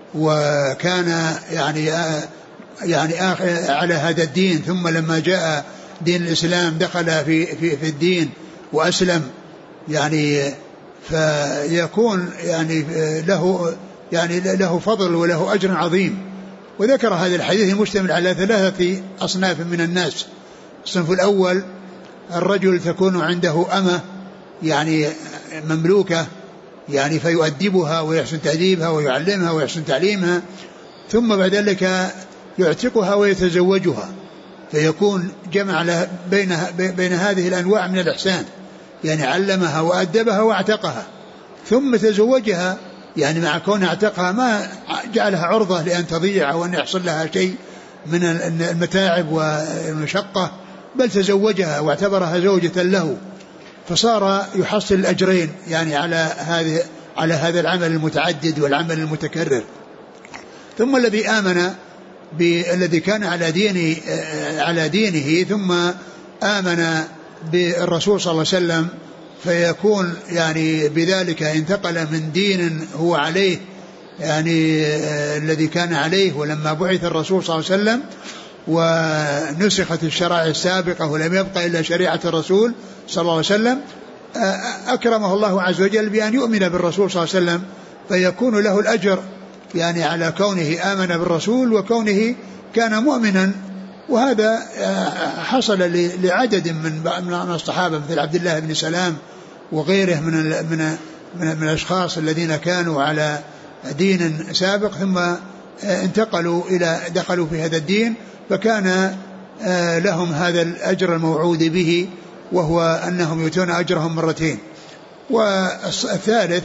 وكان يعني على هذا الدين، ثم لما جاء دين الإسلام دخل في الدين وأسلم، يعني فيكون يعني له فضل وله أجر عظيم. وذكر هذا الحديث المشتمل على 3 أصناف من الناس. الصنف الأول: الرجل تكون عنده أمة يعني مملوكة، يعني فيؤدبها ويحسن تأديبها ويعلمها ويحسن تعليمها، ثم بعد ذلك يعتقها ويتزوجها، فيكون جمع بين هذه الأنواع من الإحسان، يعني علمها وأدبها واعتقها، ثم تزوجها، يعني مع كون اعتقها ما جعلها عرضة لأن تضيع أو أن يحصل لها شيء من المتاعب والمشقة، بل تزوجها واعتبرها زوجة له، فصار يحصل الأجرين يعني على هذا العمل المتعدد والعمل المتكرر. ثم الذي آمن الذي كان على دينه ثم آمن بالرسول صلى الله عليه وسلم، فيكون يعني بذلك انتقل من دين هو عليه يعني الذي كان عليه ولما بعث الرسول صلى الله عليه وسلم ونسخت الشرائع السابقة ولم يبقى إلا شريعة الرسول صلى الله عليه وسلم، أكرمه الله عز وجل بأن يؤمن بالرسول صلى الله عليه وسلم، فيكون له الأجر يعني على كونه آمن بالرسول وكونه كان مؤمنا. وهذا حصل لعدد من الصحابة مثل عبد الله بن سلام وغيره من الأشخاص الذين كانوا على دين سابق ثم دخلوا في هذا الدين، فكان لهم هذا الأجر الموعود به، وهو أنهم يؤتون أجرهم مرتين. والثالث: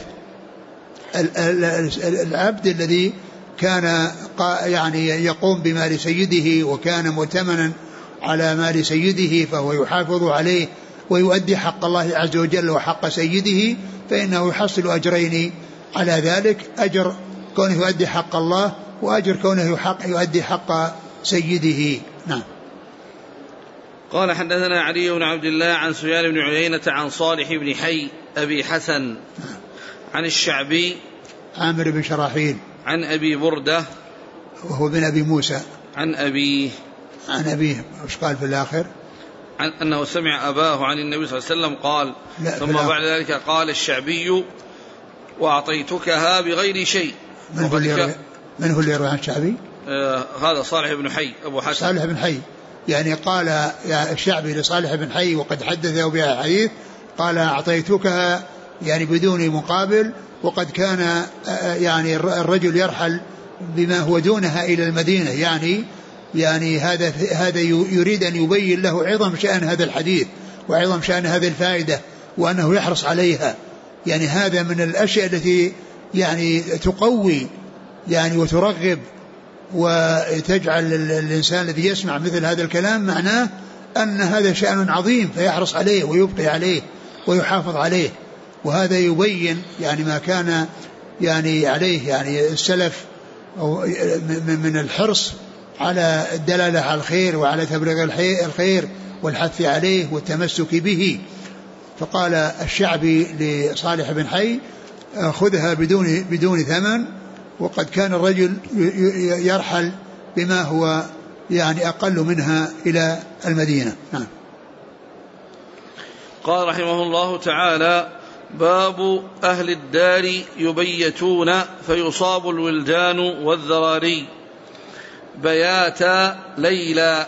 العبد الذي كان يعني يقوم بمال سيده وكان مؤتمنا على مال سيده فهو يحافظ عليه ويؤدي حق الله عز وجل وحق سيده، فإنه يحصل أجرين على ذلك: أجر كونه يؤدي حق الله وأجر كونه يؤدي حق سيده. نعم. قال حدثنا علي بن عبد الله عن سفيان بن عيينة عن صالح بن حي أبي حسن عن الشعبي عامر بن شراحيل عن أبي بردة وهو بن أبي موسى عن أبيه وش قال في الآخر؟ عن أنه سمع أباه عن النبي صلى الله عليه وسلم قال ثم بعد ذلك قال الشعبي وأعطيتكها بغير شيء. من هو اللي يروي عن الشعبي؟ هذا صالح بن حي أبو حسن. صالح بن حي يعني قال يا الشعبي لصالح بن حي وقد حدثه بها الحديث قال أعطيتكها يعني بدون مقابل، وقد كان يعني الرجل يرحل بما هو دونها إلى المدينة، يعني هذا يريد أن يبين له عظم شأن هذا الحديث وعظم شأن هذه الفائدة وأنه يحرص عليها. يعني هذا من الأشياء التي يعني تقوي يعني وترغب وتجعل الإنسان الذي يسمع مثل هذا الكلام معناه أن هذا شأن عظيم فيحرص عليه ويبقي عليه ويحافظ عليه. وهذا يبين يعني ما كان يعني عليه يعني السلف من الحرص على الدلالة على الخير وعلى تبليغ الخير والحث عليه والتمسك به. فقال الشعبي لصالح بن حي خذها بدون ثمن، وقد كان الرجل يرحل بما هو يعني أقل منها إلى المدينة. نعم. قال رحمه الله تعالى: باب أهل الدار يبيتون فيصاب الولدان والذراري بياتا ليلا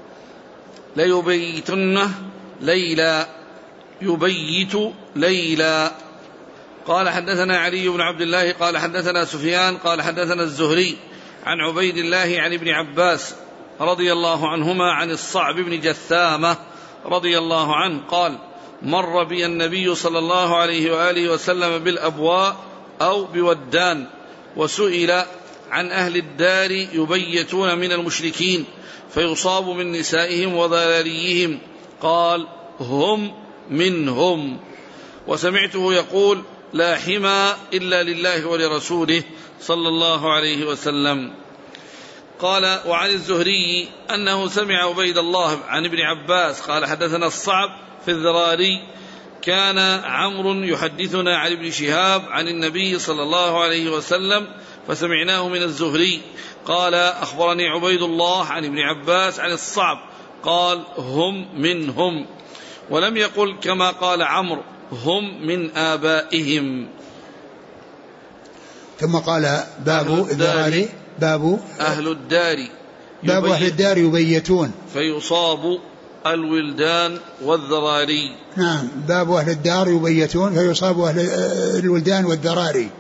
ليبيتن ليلا يبيت ليلا. قال حدثنا علي بن عبد الله قال حدثنا سفيان قال حدثنا الزهري عن عبيد الله عن ابن عباس رضي الله عنهما عن الصعب بن جثامة رضي الله عنه قال: مر بي النبي صلى الله عليه وآله وسلم بالأبواء أو بودان، وسئل عن أهل الدار يبيتون من المشركين فيصاب من نسائهم وذراريهم، قال: هم منهم. وسمعته يقول: لا حمى إلا لله ولرسوله صلى الله عليه وسلم. قال: وعن الزهري أنه سمع عبيد الله عن ابن عباس قال حدثنا الصعب في الذراري كان عمرو يحدثنا عن ابن شهاب عن النبي صلى الله عليه وسلم فسمعناه من الزهري قال: أخبرني عبيد الله عن ابن عباس عن الصعب قال: هم منهم، ولم يقل كما قال عمرو هم من آبائهم. ثم قال: باب الذراري باب أهل الدار يبيتون فيصاب الولدان والذراري. نعم. باب أهل الدار يبيتون فيصاب أهل الولدان والذراري.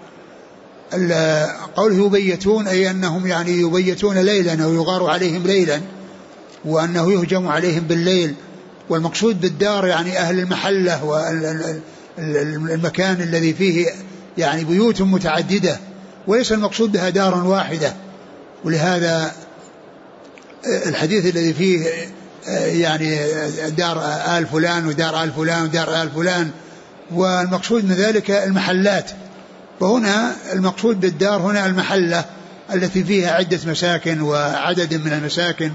قوله يبيتون أي أنهم يعني يبيتون ليلا أو يغار عليهم ليلا وأنه يهجم عليهم بالليل. والمقصود بالدار يعني أهل المحلة والمكان الذي فيه يعني بيوت متعددة، وليس المقصود بها دار واحدة. ولهذا الحديث الذي فيه يعني دار آل فلان ودار آل فلان ودار آل فلان، والمقصود من ذلك المحلات. وهنا المقصود بالدار هنا المحلة التي فيها عدة مساكن وعدد من المساكن.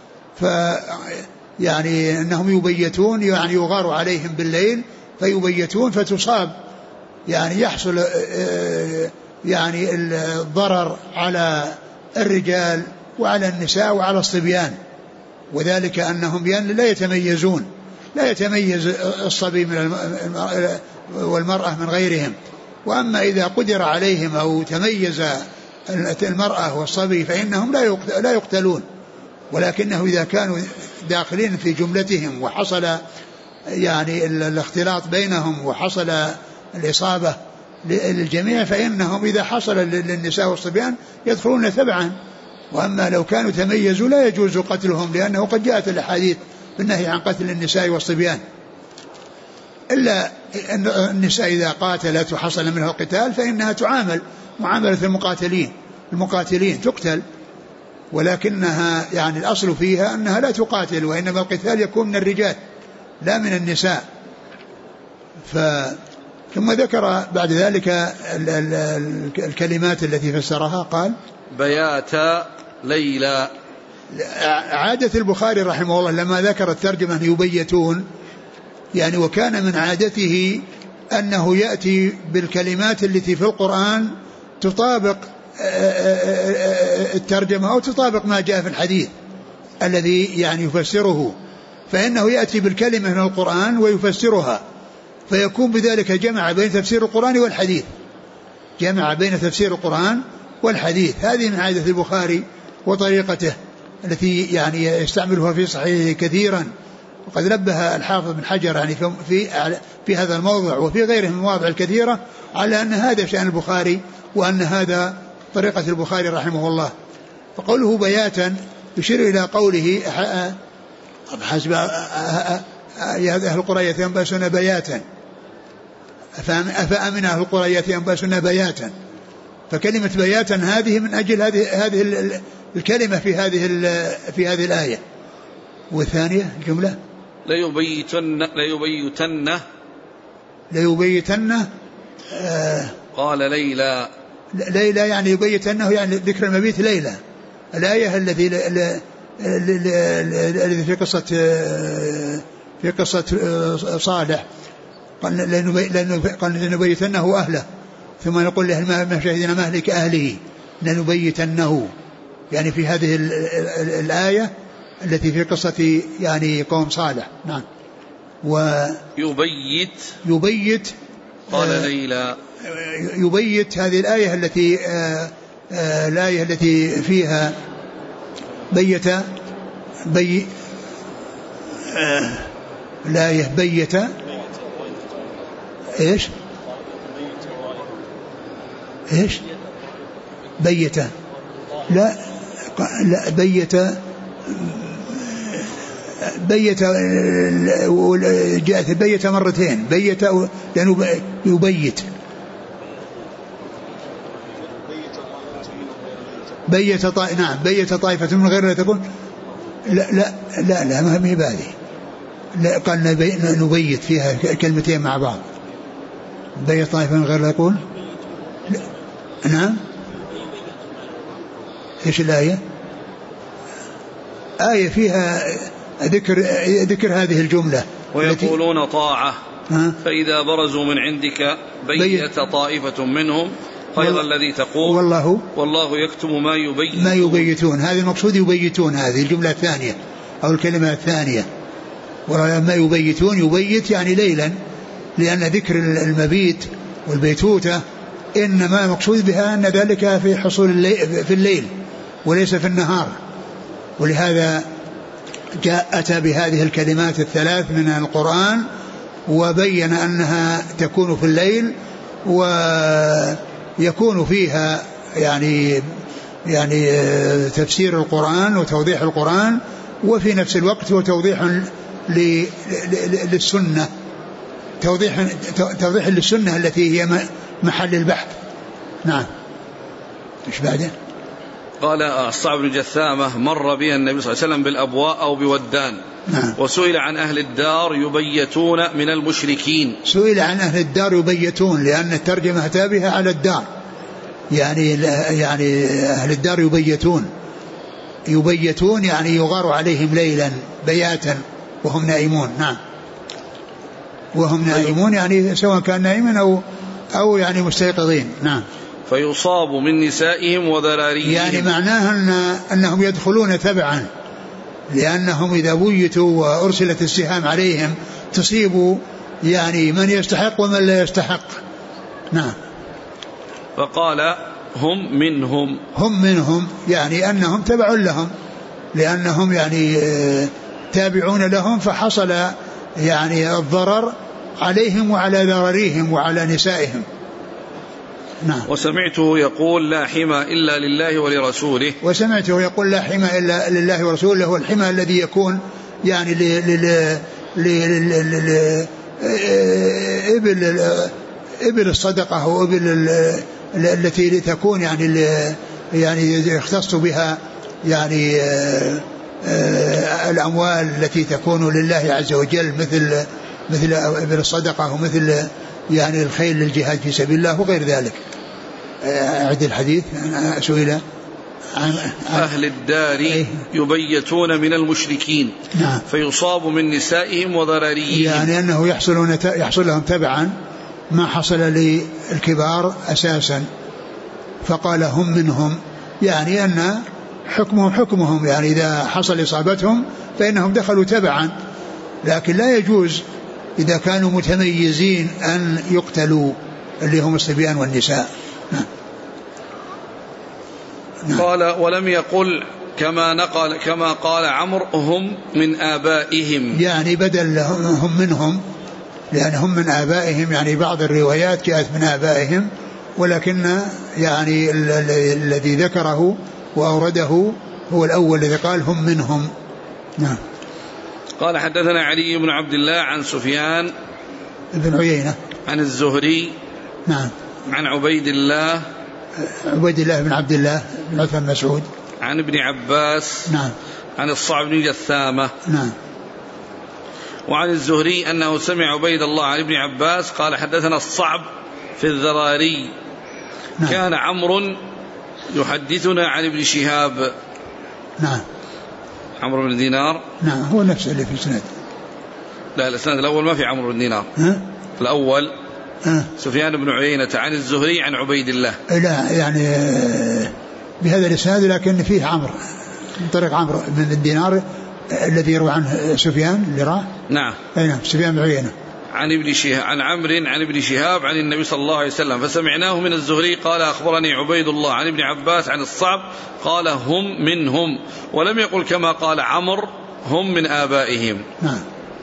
يعني أنهم يبيتون يعني يغار عليهم بالليل فيبيتون فتصاب يعني يحصل يعني الضرر على الرجال وعلى النساء وعلى الصبيان، وذلك أنهم لا يتميزون، لا يتميز الصبي والمرأة من غيرهم. وأما إذا قدر عليهم أو تميز المرأة والصبي فإنهم لا يقتلون، ولكنه إذا كانوا داخلين في جملتهم وحصل يعني الاختلاط بينهم وحصل الإصابة للجميع فإنهم إذا حصل للنساء والصبيان يدخلون تبعا. وأما لو كانوا تميزوا لا يجوز قتلهم، لأنه قد جاءت الأحاديث بالنهي عن قتل النساء والصبيان، إلا أن النساء إذا قاتلت وحصل منها القتال فإنها تعامل معاملة المقاتلين تقتل، ولكنها يعني الأصل فيها أنها لا تقاتل، وإنما القتال يكون من الرجال لا من النساء. ثم ذكر بعد ذلك الكلمات التي فسرها قال: بياتا ليلا عادة البخاري رحمه الله لما ذكر الترجمة يبيتون يعني وكان من عادته أنه يأتي بالكلمات التي في القرآن تطابق الترجمة أو تطابق ما جاء في الحديث الذي يعني يفسره، فإنه يأتي بالكلمة من القرآن ويفسرها، فيكون بذلك جمع بين تفسير القرآن والحديث، جمع بين تفسير القرآن والحديث. هذه من عادة البخاري وطريقته التي يعني يستعملها في صحيحه كثيرا. وقد نبه الحافظ بن حجر يعني في هذا الموضع وفي غيره من المواضع الكثيرة على أن هذا شأن البخاري وأن هذا طريقة البخاري رحمه الله. فقوله بياتا يشير إلى قوله حسب يا أهل القرى ينبسون بياتا أفأمن أهل القرى ينبسون بياتا. فكلمة بياتا هذه من أجل هذه الكلمة في هذه الآية. والثانية الجملة ليبيتن قال ليلى يعني يبيتنه يعني ذكر المبيت ليلى. الآية التي في قصة صالح قال لنبيتنه أهله ثم نقول له ما شهدنا مهلك أهله لنبيتنه، يعني في هذه الآية التي في قصة يعني قوم صالح. نعم. يبيت قال ليلى يبيت هذه الآية التي فيها بيت الآية بيت إيش بيت لا بيت جاءت بيت مرتين بيت لأنه يبيت نعم بيت طائفة من غير لا تكون لا ما هي بهذه. لا قال نبيت فيها كلمتين مع بعض. بيت طائفة من غير لا يقول نعم. ايش الآية؟ آية فيها ذكر هذه الجملة ويقولون طاعة فإذا برزوا من عندك بيت طائفة منهم غير الذي تقول والله يكتم ما يبيتون. هذا المقصود يبيتون، هذه الجملة الثانية أو الكلمة الثانية. وما يبيتون يبيت يعني ليلا، لأن ذكر المبيت والبيتوتة إنما مقصود بها أن ذلك في حصول في الليل وليس في النهار. ولهذا أتى بهذه الكلمات الثلاث من القرآن وبين أنها تكون في الليل ويكون فيها يعني تفسير القرآن وتوضيح القرآن، وفي نفس الوقت وتوضيح للسنة، توضيح للسنة التي هي محل البحث. نعم. إيش بعده؟ قال الصعب بن جثامة مر بها النبي صلى الله عليه وسلم بالأبواء أو بودان. نعم. وسئل عن أهل الدار يبيتون من المشركين. سئل عن أهل الدار يبيتون لأن الترجمة تابعة على الدار، يعني أهل الدار يبيتون يعني يغار عليهم ليلا بياتا وهم نائمون. نعم. وهم نائمون يعني سواء كان نائما أو يعني مستيقظين. نعم. فيصاب من نسائهم وذراريهم، يعني معناها أنهم يدخلون تبعا، لأنهم إذا بيتوا وأرسلت السهام عليهم تصيب يعني من يستحق ومن لا يستحق. نعم. فقال هم منهم يعني أنهم تبع لهم، لأنهم يعني تابعون لهم، فحصل يعني الضرر عليهم وعلى ذراريهم وعلى نسائهم. نعم. وسمعته يقول لا حمى إلا لله ولرسوله. وسمعته يقول لا حمى إلا لله ورسوله، هو الحمى الذي يكون يعني إبل الصدقة أو إبل التي تكون يعني يختص بها يعني الأموال التي تكون لله عز وجل، مثل إبل الصدقة ومثل يعني الخيل للجهاد في سبيل الله وغير ذلك. أعد الحديث. سئل أهل الدار يبيتون من المشركين فيصاب من نسائهم وذراريهم، يعني أنه يحصل لهم تبعا ما حصل للكبار أساسا، فقال هم منهم، يعني أن حكمهم يعني إذا حصل إصابتهم فإنهم دخلوا تبعا، لكن لا يجوز إذا كانوا متميزين أن يقتلوا اللي هم الصبيان والنساء. قال ولم يقل كما قال عمرو هم من آبائهم، يعني بدل هم منهم، لأن هم من آبائهم، يعني بعض الروايات جاءت من آبائهم، ولكن يعني الذي ذكره وأورده هو الأول الذي قال هم منهم. نعم. قال حدثنا علي بن عبد الله عن سفيان بن عيينة عن الزهري نعم عن عبيد الله بن عبد الله بن عثمان بن مسعود عن ابن عباس نعم عن الصعب بن جثامة نعم وعن الزهري أنه سمع عبيد الله عن ابن عباس قال حدثنا الصعب في الذراري نعم. كان عمرو يحدثنا عن ابن شهاب. نعم. عمرو بن دينار نعم هو نفسه اللي في السند. لا الاسناد الأول ما في عمرو بن دينار. الأول سفيان بن عيينة عن الزهري عن عبيد الله. لا يعني بهذا الاسناد، لكن فيه عمرو من طريق عمرو بن الدينار الذي يروى عنه سفيان اللي راه. نعم. نعم سفيان بن عيينة عن ابن شهاب عن عمرو عن ابن شهاب عن النبي صلى الله عليه وسلم فسمعناه من الزهري قال أخبرني عبيد الله عن ابن عباس عن الصعب قال هم منهم، ولم يقل كما قال عمرو هم من آبائهم. نعم.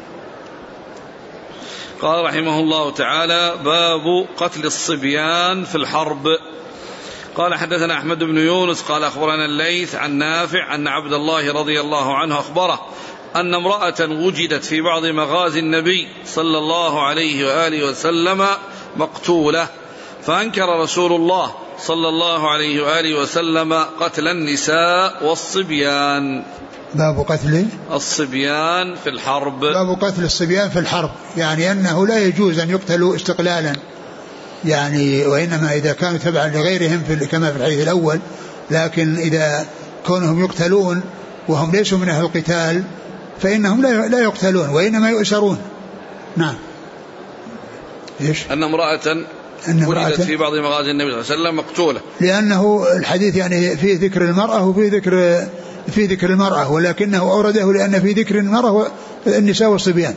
قال رحمه الله تعالى باب قتل الصبيان في الحرب. قال حدثنا أحمد بن يونس قال أخبرنا الليث عن نافع أن عبد الله رضي الله عنه أخبره أن امرأة وجدت في بعض مغازي النبي صلى الله عليه وآله وسلم مقتولة، فأنكر رسول الله صلى الله عليه وآله وسلم قتل النساء والصبيان. باب قتل الصبيان في الحرب. باب قتل الصبيان في الحرب، يعني أنه لا يجوز أن يقتلوا استقلالا، يعني وإنما إذا كانوا تبعا لغيرهم كما في الحديث الأول، لكن إذا كونهم يقتلون وهم ليسوا من أهل القتال فإنهم لا يقتلون وإنما يؤسرون. نعم. إيش؟ أن امرأة ولدت في بعض مغازي النبي صلى الله عليه وسلم مقتولة، لأنه الحديث يعني فيه ذكر المرأة وفيه ذكر المرأة، ولكنه أورده لأن في ذكر المرأة النساء والصبيان،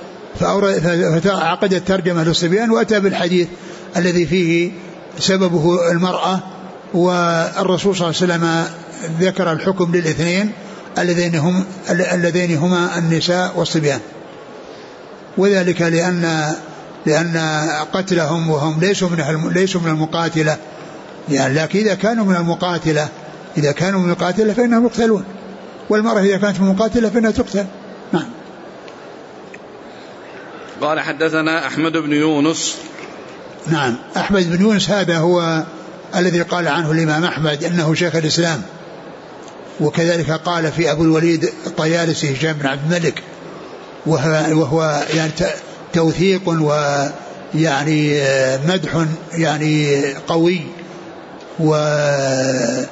فعقد الترجمة للصبيان وأتى بالحديث الذي فيه سببه المرأة، والرسول صلى الله عليه وسلم ذكر الحكم للاثنين اللذين هما النساء والصبيان، وذلك لأن قتلهم وهم ليسوا من المقاتلة، يعني لكن إذا كانوا من المقاتلة فإنهم يقتلون، والمرأة إذا كانت من المقاتلة فإنها تقتل. نعم. قال حدثنا أحمد بن يونس. نعم. أحمد بن يونس هذا هو الذي قال عنه الإمام أحمد أنه شيخ الإسلام، وكذلك قال في أبو الوليد الطيالسي هشام بن عبد الملك، وهو يعني توثيق ويعني مدح يعني قوي، ويعني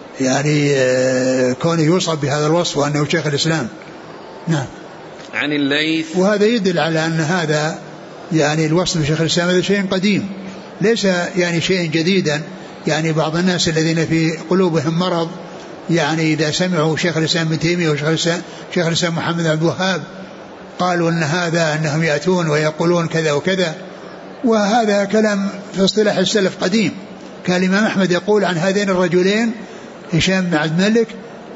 كونه يوصف بهذا الوصف وأنه شيخ الإسلام. نعم. عن الليث، وهذا يدل على أن هذا يعني الوصف بشيخ الإسلام هذا شيء قديم ليس يعني شيء جديدا، يعني بعض الناس الذين في قلوبهم مرض يعني إذا سمعوا شيخ الإسلام ابن تيمية وشيخ الإسلام محمد عبد الوهاب قالوا أن هذا أنهم يأتون ويقولون كذا وكذا، وهذا كلام في اصطلاح السلف قديم. كان الإمام أحمد يقول عن هذين الرجلين هشام بن عبد الملك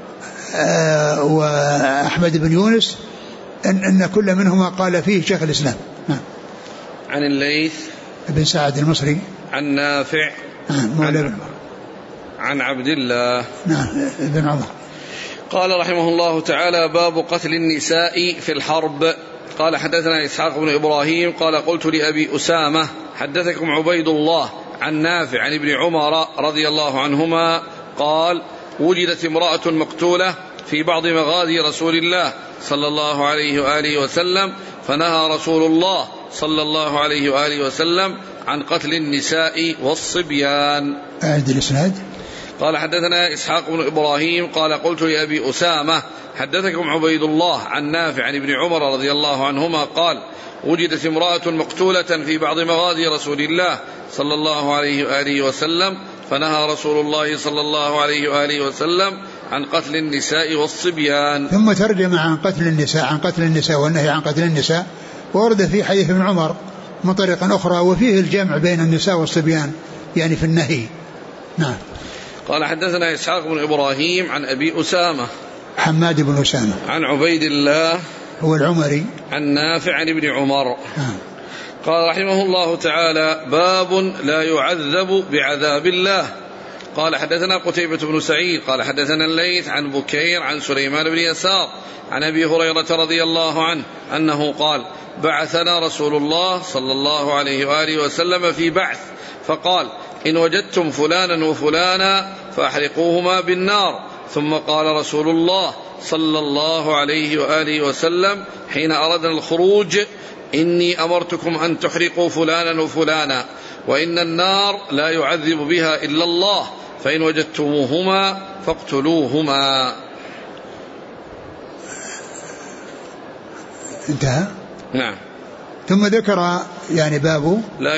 وأحمد بن يونس أن كل منهما قال فيه شيخ الإسلام. عن الليث بن سعد المصري عن نافع عن عبد الله بن عمر قال رحمه الله تعالى باب قتل النساء في الحرب. قال حدثنا إسحاق بن إبراهيم قال قلت لأبي أسامة حدثكم عبيد الله عن نافع عن ابن عمر رضي الله عنهما قال وجدت امرأة مقتولة في بعض مغازي رسول الله صلى الله عليه وآله وسلم، فنهى رسول الله صلى الله عليه وآله وسلم عن قتل النساء والصبيان. أعد الإسناد. قال حدثنا إسحاق بن إبراهيم قال قلت لأبي أسامة حدثكم عبيد الله عن نافع عن ابن عمر رضي الله عنهما قال وجدت امرأة مقتولة في بعض مغازي رسول الله صلى الله عليه وآله وسلم فنهى رسول الله صلى الله عليه وآله وسلم عن قتل النساء والصبيان. ثم ترجم عن قتل النساء والنهي عن قتل النساء، وورد في حديث ابن عمر من طريق أخرى وفيه الجمع بين النساء والصبيان يعني في النهي. نعم. قال حدثنا إسحاق بن إبراهيم عن أبي أسامة حماد بن أسامة عن عبيد الله هو العمري عن نافع عن ابن عمر. قال رحمه الله تعالى باب لا يعذب بعذاب الله. قال حدثنا قتيبة بن سعيد قال حدثنا الليث عن بكير عن سليمان بن يسار عن أبي هريرة رضي الله عنه أنه قال بعثنا رسول الله صلى الله عليه وآله وسلم في بعث فقال إن وجدتم فلانا وفلانا فأحرقوهما بالنار. ثم قال رسول الله صلى الله عليه وآله وسلم حين أردنا الخروج إني أمرتكم أن تحرقوا فلانا وفلانا وإن النار لا يعذب بها إلا الله فإن وجدتموهما فاقتلوهما. انتهى. نعم. ثم ذكر يعني باب لا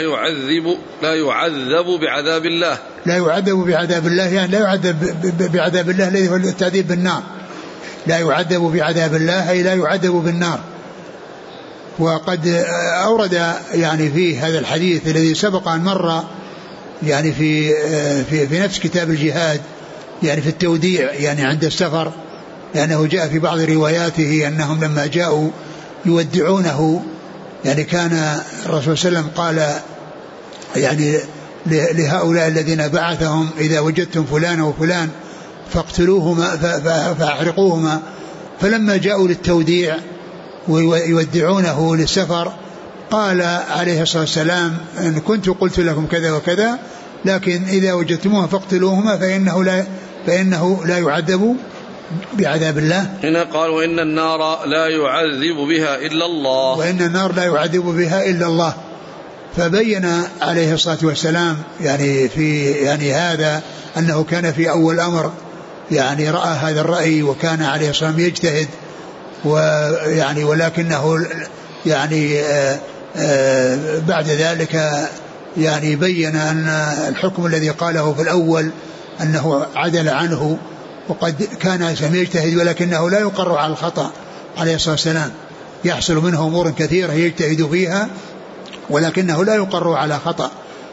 يعذب بعذاب الله. لا يعذب بعذاب الله يعني لا يعذب بعذاب الله الذي هو التعذيب بالنار. لا يعذب بعذاب الله أي لا يعذب بالنار. وقد أورد يعني في هذا الحديث الذي سبق أن مر يعني في نفس كتاب الجهاد يعني في التوديع يعني عند السفر، لأنه جاء في بعض رواياته أنهم لما جاءوا يودعونه يعني كان الرسول صلى الله عليه وسلم قال يعني لهؤلاء الذين بعثهم إذا وجدتم فلان وفلان فاقتلوهما فاحرقوهما. فلما جاءوا للتوديع ويودعونه للسفر قال عليه الصلاة والسلام إن كنت قلت لكم كذا وكذا لكن إذا وجدتموها فاقتلوهما فإنه لا يعذب بعذاب الله. هنا قال وإن النار لا يعذب بها إلا الله. وإن النار لا يعذب بها إلا الله. فبين عليه الصلاة والسلام يعني في يعني هذا أنه كان في أول أمر يعني رأى هذا الرأي وكان عليه الصلاة والسلام يجتهد ويعني ولكنه يعني بعد ذلك يعني بين أن الحكم الذي قاله في الأول أنه عدل عنه وقد كان يجتهد ولكنه لا يقر على الخطأ عليه الصلاة والسلام. يحصل منه أمور كثيرة يجتهد فيها ولكنه لا يقر على خطأ.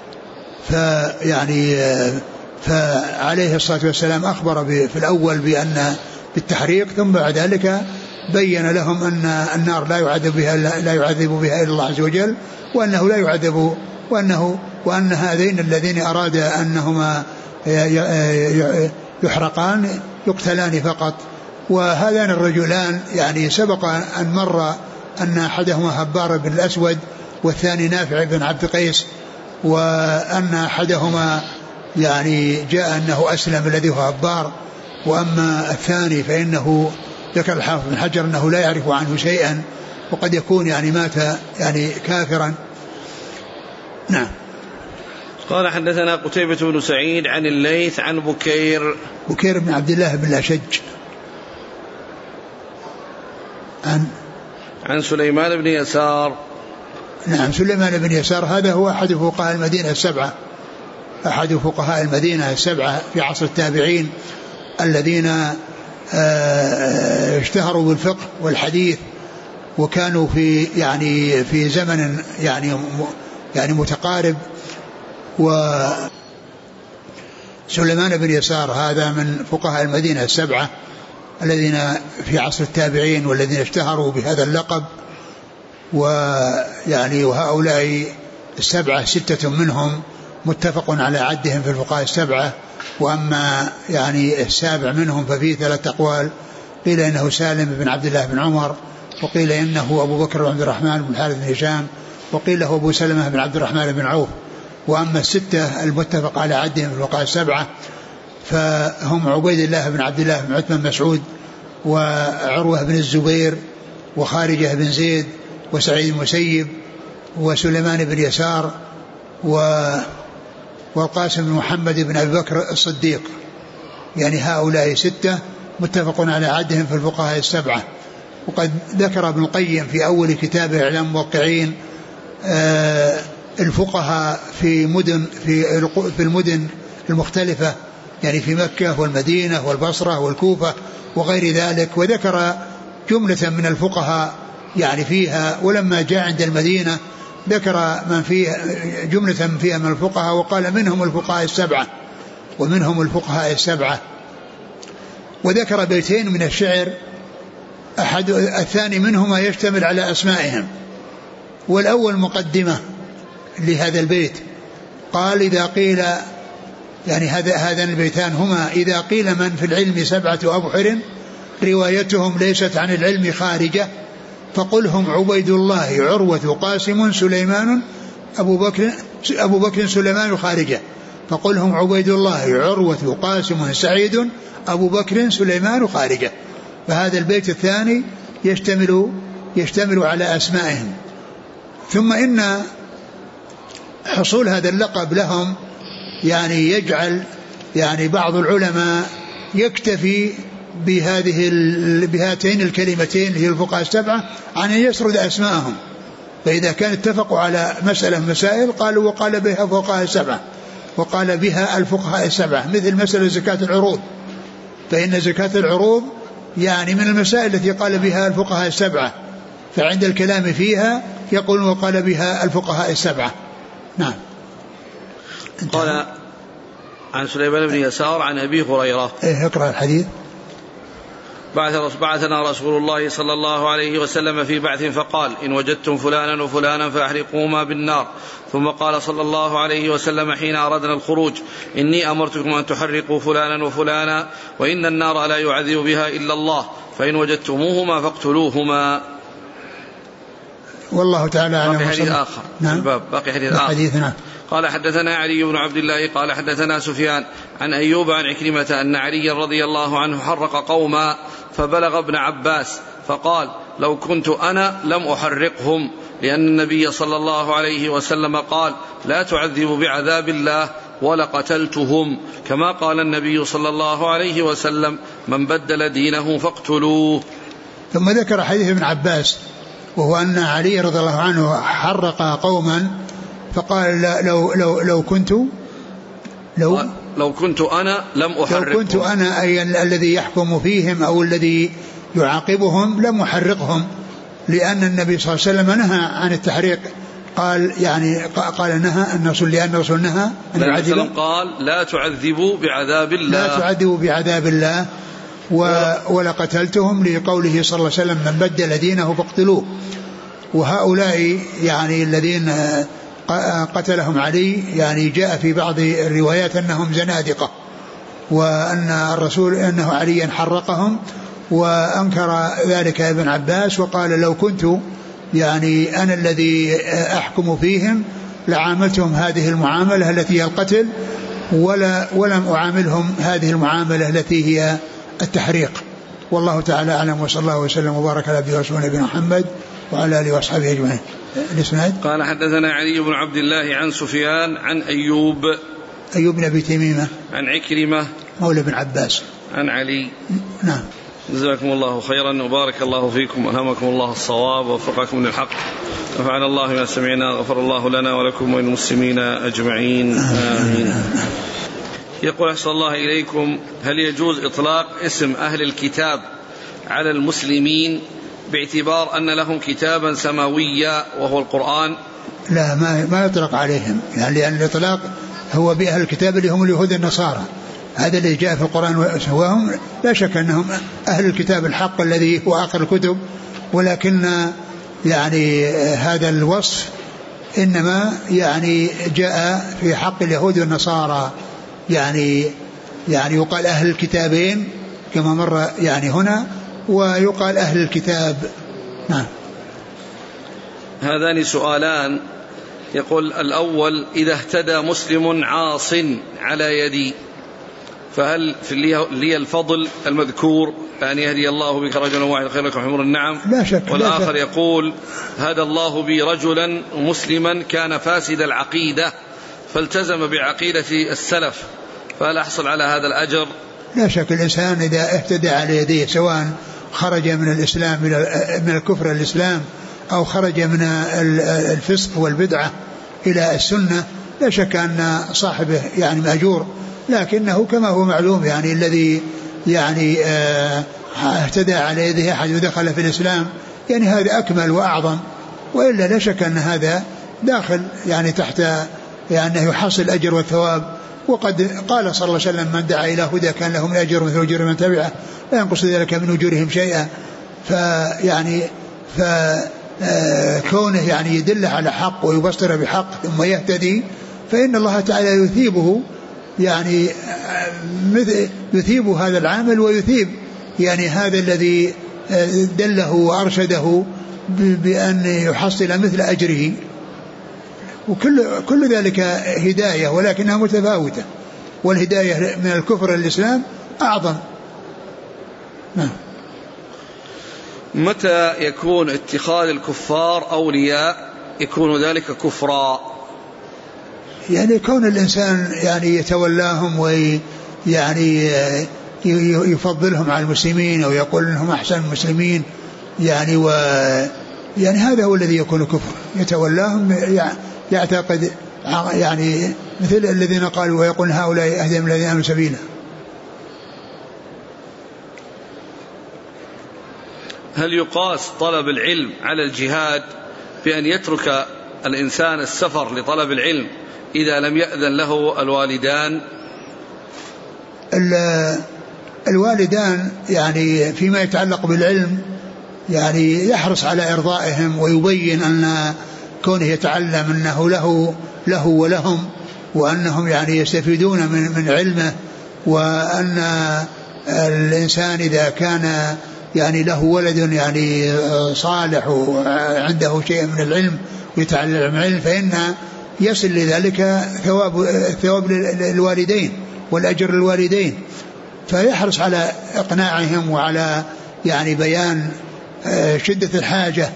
فيعني فعليه الصلاة والسلام أخبر في الأول بأن بالتحريق ثم بعد ذلك بين لهم أن النار لا يعذب بها إلا الله عز وجل وأنه لا يعذب وأن هذين الذين أراد أنهما يحرقان يقتلان فقط. وهذان الرجلان يعني سبق أن مر أن أحدهما هبار بن الأسود والثاني نافع بن عبد قيس وأن أحدهما يعني جاء أنه أسلم الذي هو هبار وأما الثاني فإنه ذكر الحافظ بن حجر أنه لا يعرف عنه شيئا وقد يكون يعني مات يعني كافرا. نعم. قال حدثنا قتيبة بن سعيد عن الليث عن بكير بن عبد الله بن الأشج عن سليمان بن يسار. نعم. سليمان بن يسار هذا هو أحد فقهاء المدينة السبعة، أحد فقهاء المدينة السبعة في عصر التابعين الذين اشتهروا بالفقه والحديث وكانوا في زمن يعني متقارب. وسليمان بن يسار هذا من فقهاء المدينة السبعة الذين في عصر التابعين والذين اشتهروا بهذا اللقب. وهؤلاء السبعة 6 منهم متفق على عدهم في الفقهاء السبعة، وأما يعني السابع منهم ففيه 3 أقوال، قيل إنه سالم بن عبد الله بن عمر، وقيل إنه أبو بكر بن عبد الرحمن بن الحارث بن هشام، وقيل له أبو سلمة بن عبد الرحمن بن عوف. وأما 6 المتفق على عدهم في الفقهاء السبعة فهم عبيد الله بن عبد الله بن عتبة بن مسعود وعروة بن الزبير وخارجة بن زيد وسعيد المسيب وسليمان بن يسار والقاسم بن محمد بن أبي بكر الصديق يعني هؤلاء 6 متفق على عدهم في الفقهاء 7. وقد ذكر ابن القيم في أول كتابه إعلام الموقعين الفقهاء في المدن المختلفة، يعني في مكة والمدينة والبصرة والكوفة وغير ذلك، وذكر جملة من الفقهاء يعني فيها. ولما جاء عند المدينة ذكر من فيها جملة فيها من الفقهاء، وقال منهم الفقهاء 7 ومنهم الفقهاء 7. وذكر بيتين من الشعر الثاني منهما يشتمل على أسمائهم. والأول مقدمة لهذا البيت، قال إذا قيل، يعني هذان البيتان هما: إذا قيل من في العلم 7 أبحر روايتهم ليست عن العلم خارجة، فقل هم عبيد الله عروة قاسم سليمان أبو بكر سليمان خارجة. فقل هم عبيد الله عروة قاسم سعيد أبو بكر سليمان خارجة. فهذا البيت الثاني يشتمل على أسمائهم. ثم إن حصول هذا اللقب لهم يعني يجعل يعني بعض العلماء يكتفي بهاتين الكلمتين اللي هي الفقهاء 7 عن أن يسرد أسماءهم. فإذا كان اتفقوا على مسألة مسائل قالوا وقال بها الفقهاء 7 وقال بها الفقهاء 7، مثل مسألة زكاة العروض، فإن زكاة العروض يعني من المسائل التي قال بها الفقهاء 7، فعند الكلام فيها يقول وقال بها الفقهاء 7. نعم. قال عن سليمان بن يسار عن أبي هريرة. اقرأ الحديث. بعثنا رسول الله صلى الله عليه وسلم في بعث فقال: إن وجدتم فلانا وفلانا فأحرقوهما بالنار. ثم قال صلى الله عليه وسلم حين أردنا الخروج: إني أمرتكم أن تحرقوا فلانا وفلانا، وإن النار لا يعذب بها إلا الله، فإن وجدتموهما فاقتلوهما. والله تعالى أعلم. باقي حديث آخر. نعم. باقي حديث آخر. نعم. قال حدثنا علي بن عبد الله قال حدثنا سفيان عن أيوب عن عكرمة أن علي رضي الله عنه حرق قوما فبلغ ابن عباس فقال: لو كنت أنا لم أحرقهم، لأن النبي صلى الله عليه وسلم قال: لا تعذبوا بعذاب الله، ولقتلتهم، كما قال النبي صلى الله عليه وسلم: من بدل دينه فاقتلوه. ثم ذكر حديث ابن عباس، وهو أن علي رضي الله عنه حرق قوما فقال: لو كنت أنا لم أحرقهم، لو كنت أنا أي الذي يحكم فيهم أو الذي يعاقبهم لم أحرقهم، لأن النبي صلى الله عليه وسلم نهى عن التحريق. قال نهى الرسول، لأن الرسول نهى أن يعذب، قال: لا تعذبوا بعذاب الله، لا تعذبوا بعذاب الله، ولقتلتهم، لقوله صلى الله عليه وسلم: من بدل دينه فاقتلوه. وهؤلاء يعني الذين قتلهم علي يعني جاء في بعض الروايات أنهم زنادقة، وأن الرسول أنه عليا حرقهم، وأنكر ذلك ابن عباس وقال: لو كنت يعني أنا الذي أحكم فيهم لعاملتهم هذه المعاملة التي هي القتل، ولم أعاملهم هذه المعاملة التي هي التحريق. والله تعالى أعلم، وصلى الله وسلم وبارك على عبده ورسوله نبينا محمد وعلى آله وأصحابه أجمعين. قال حدثنا علي بن عبد الله عن سفيان عن أيوب بن أبي تميمة عن عكرمة مولى بن عباس عن علي. نعم. جزاكم الله خيرا وبارك الله فيكم وألهمكم الله الصواب ووفقكم للحق، نفعنا الله ما سمعنا، غفر الله لنا ولكم وللمسلمين أجمعين، آمين. يقول: أحسن الله إليكم، هل يجوز إطلاق اسم أهل الكتاب على المسلمين باعتبار أن لهم كتابا سماويا وهو القرآن؟ لا، ما يطلق عليهم، يعني لأن الإطلاق هو بأهل الكتاب اللي هم اليهود النصارى، هذا اللي جاء في القرآن، وهم لا شك أنهم أهل الكتاب الحق الذي هو آخر الكتب، ولكن يعني هذا الوصف إنما يعني جاء في حق اليهود والنصارى، يعني يقال أهل الكتابين كما مر يعني هنا، ويقال أهل الكتاب. نعم. هذان سؤالان. يقول الأول: إذا اهتدى مسلم عاص على يدي، فهل في لي الفضل المذكور أن يهدي الله بك رجلا واحد خير لك من حمر النعم؟ لا شك. والآخر يقول: هدى الله بي رجلا مسلما كان فاسد العقيدة فالتزم بعقيدة السلف، فهل أحصل على هذا الأجر؟ لا شك الإنسان إذا اهتدى على يديه سواء خرج من الإسلام من الكفر الإسلام أو خرج من الفسق والبدعة إلى السنة لا شك أن صاحبه يعني مأجور، لكنه كما هو معلوم يعني الذي يعني اهتدى على يده أحد ودخل في الإسلام يعني هذا أكمل وأعظم، وإلا لا شك أن هذا داخل يعني تحت يعني يحصل الأجر والثواب. وقد قال صلى الله عليه وسلم من دعا إلى هدى كان له من أجر مثل أجر من تبعه لا ينقص ذلك من أجورهم شيئا. فيعني كونه يعني يدل على حق ويبصر بحق ثم يهتدي فإن الله تعالى يثيبه يعني يثيب هذا العامل ويثيب يعني هذا الذي دله وأرشده بأن يحصل مثل أجره. وكل ذلك هداية ولكنها متفاوتة، والهداية من الكفر الإسلام أعظم. متى يكون اتخاذ الكفار أولياء يكون ذلك كفرا؟ يعني كون الإنسان يعني يتولاهم ويعني يفضلهم على المسلمين أو يقول إنهم أحسن المسلمين يعني يعني هذا هو الذي يكون كفر، يتولاهم يعتقد يعني مثل الذين قالوا ويقول هؤلاء أهدى من الذين آمنوا سبيلا. هل يقاس طلب العلم على الجهاد بأن يترك الإنسان السفر لطلب العلم إذا لم يأذن له الوالدان؟ الوالدان يعني فيما يتعلق بالعلم يعني يحرص على إرضائهم ويبين أن كونه يتعلم أنه له ولهم، وأنهم يعني يستفيدون من علمه، وأن الإنسان إذا كان يعني له ولد يعني صالح وعنده شيء من العلم ويتعلم العلم فإن يصل لذلك ثواب للوالدين والأجر للوالدين، فيحرص على إقناعهم وعلى يعني بيان شدة الحاجة.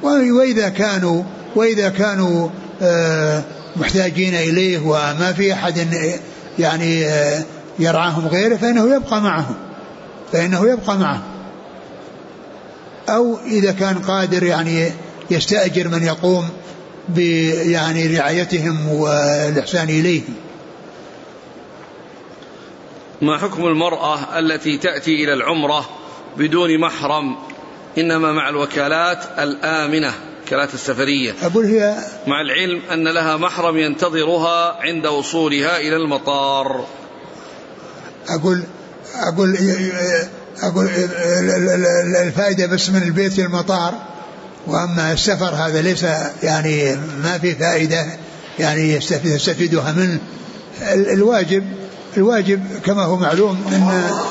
وإذا كانوا محتاجين إليه وما في أحد يعني يرعاهم غيره فإنه يبقى معهم أو إذا كان قادر يعني يستأجر من يقوم يعني رعايتهم والإحسان إليهم. ما حكم المرأة التي تأتي إلى العمرة بدون محرم إنما مع الوكالات الآمنة وكالات السفرية، أقول هي مع العلم أن لها محرم ينتظرها عند وصولها إلى المطار؟ أقول الفائدة بس من البيت للمطار، وأما السفر هذا ليس يعني ما في فائدة يعني يستفيدها منه. الواجب كما هو معلوم أن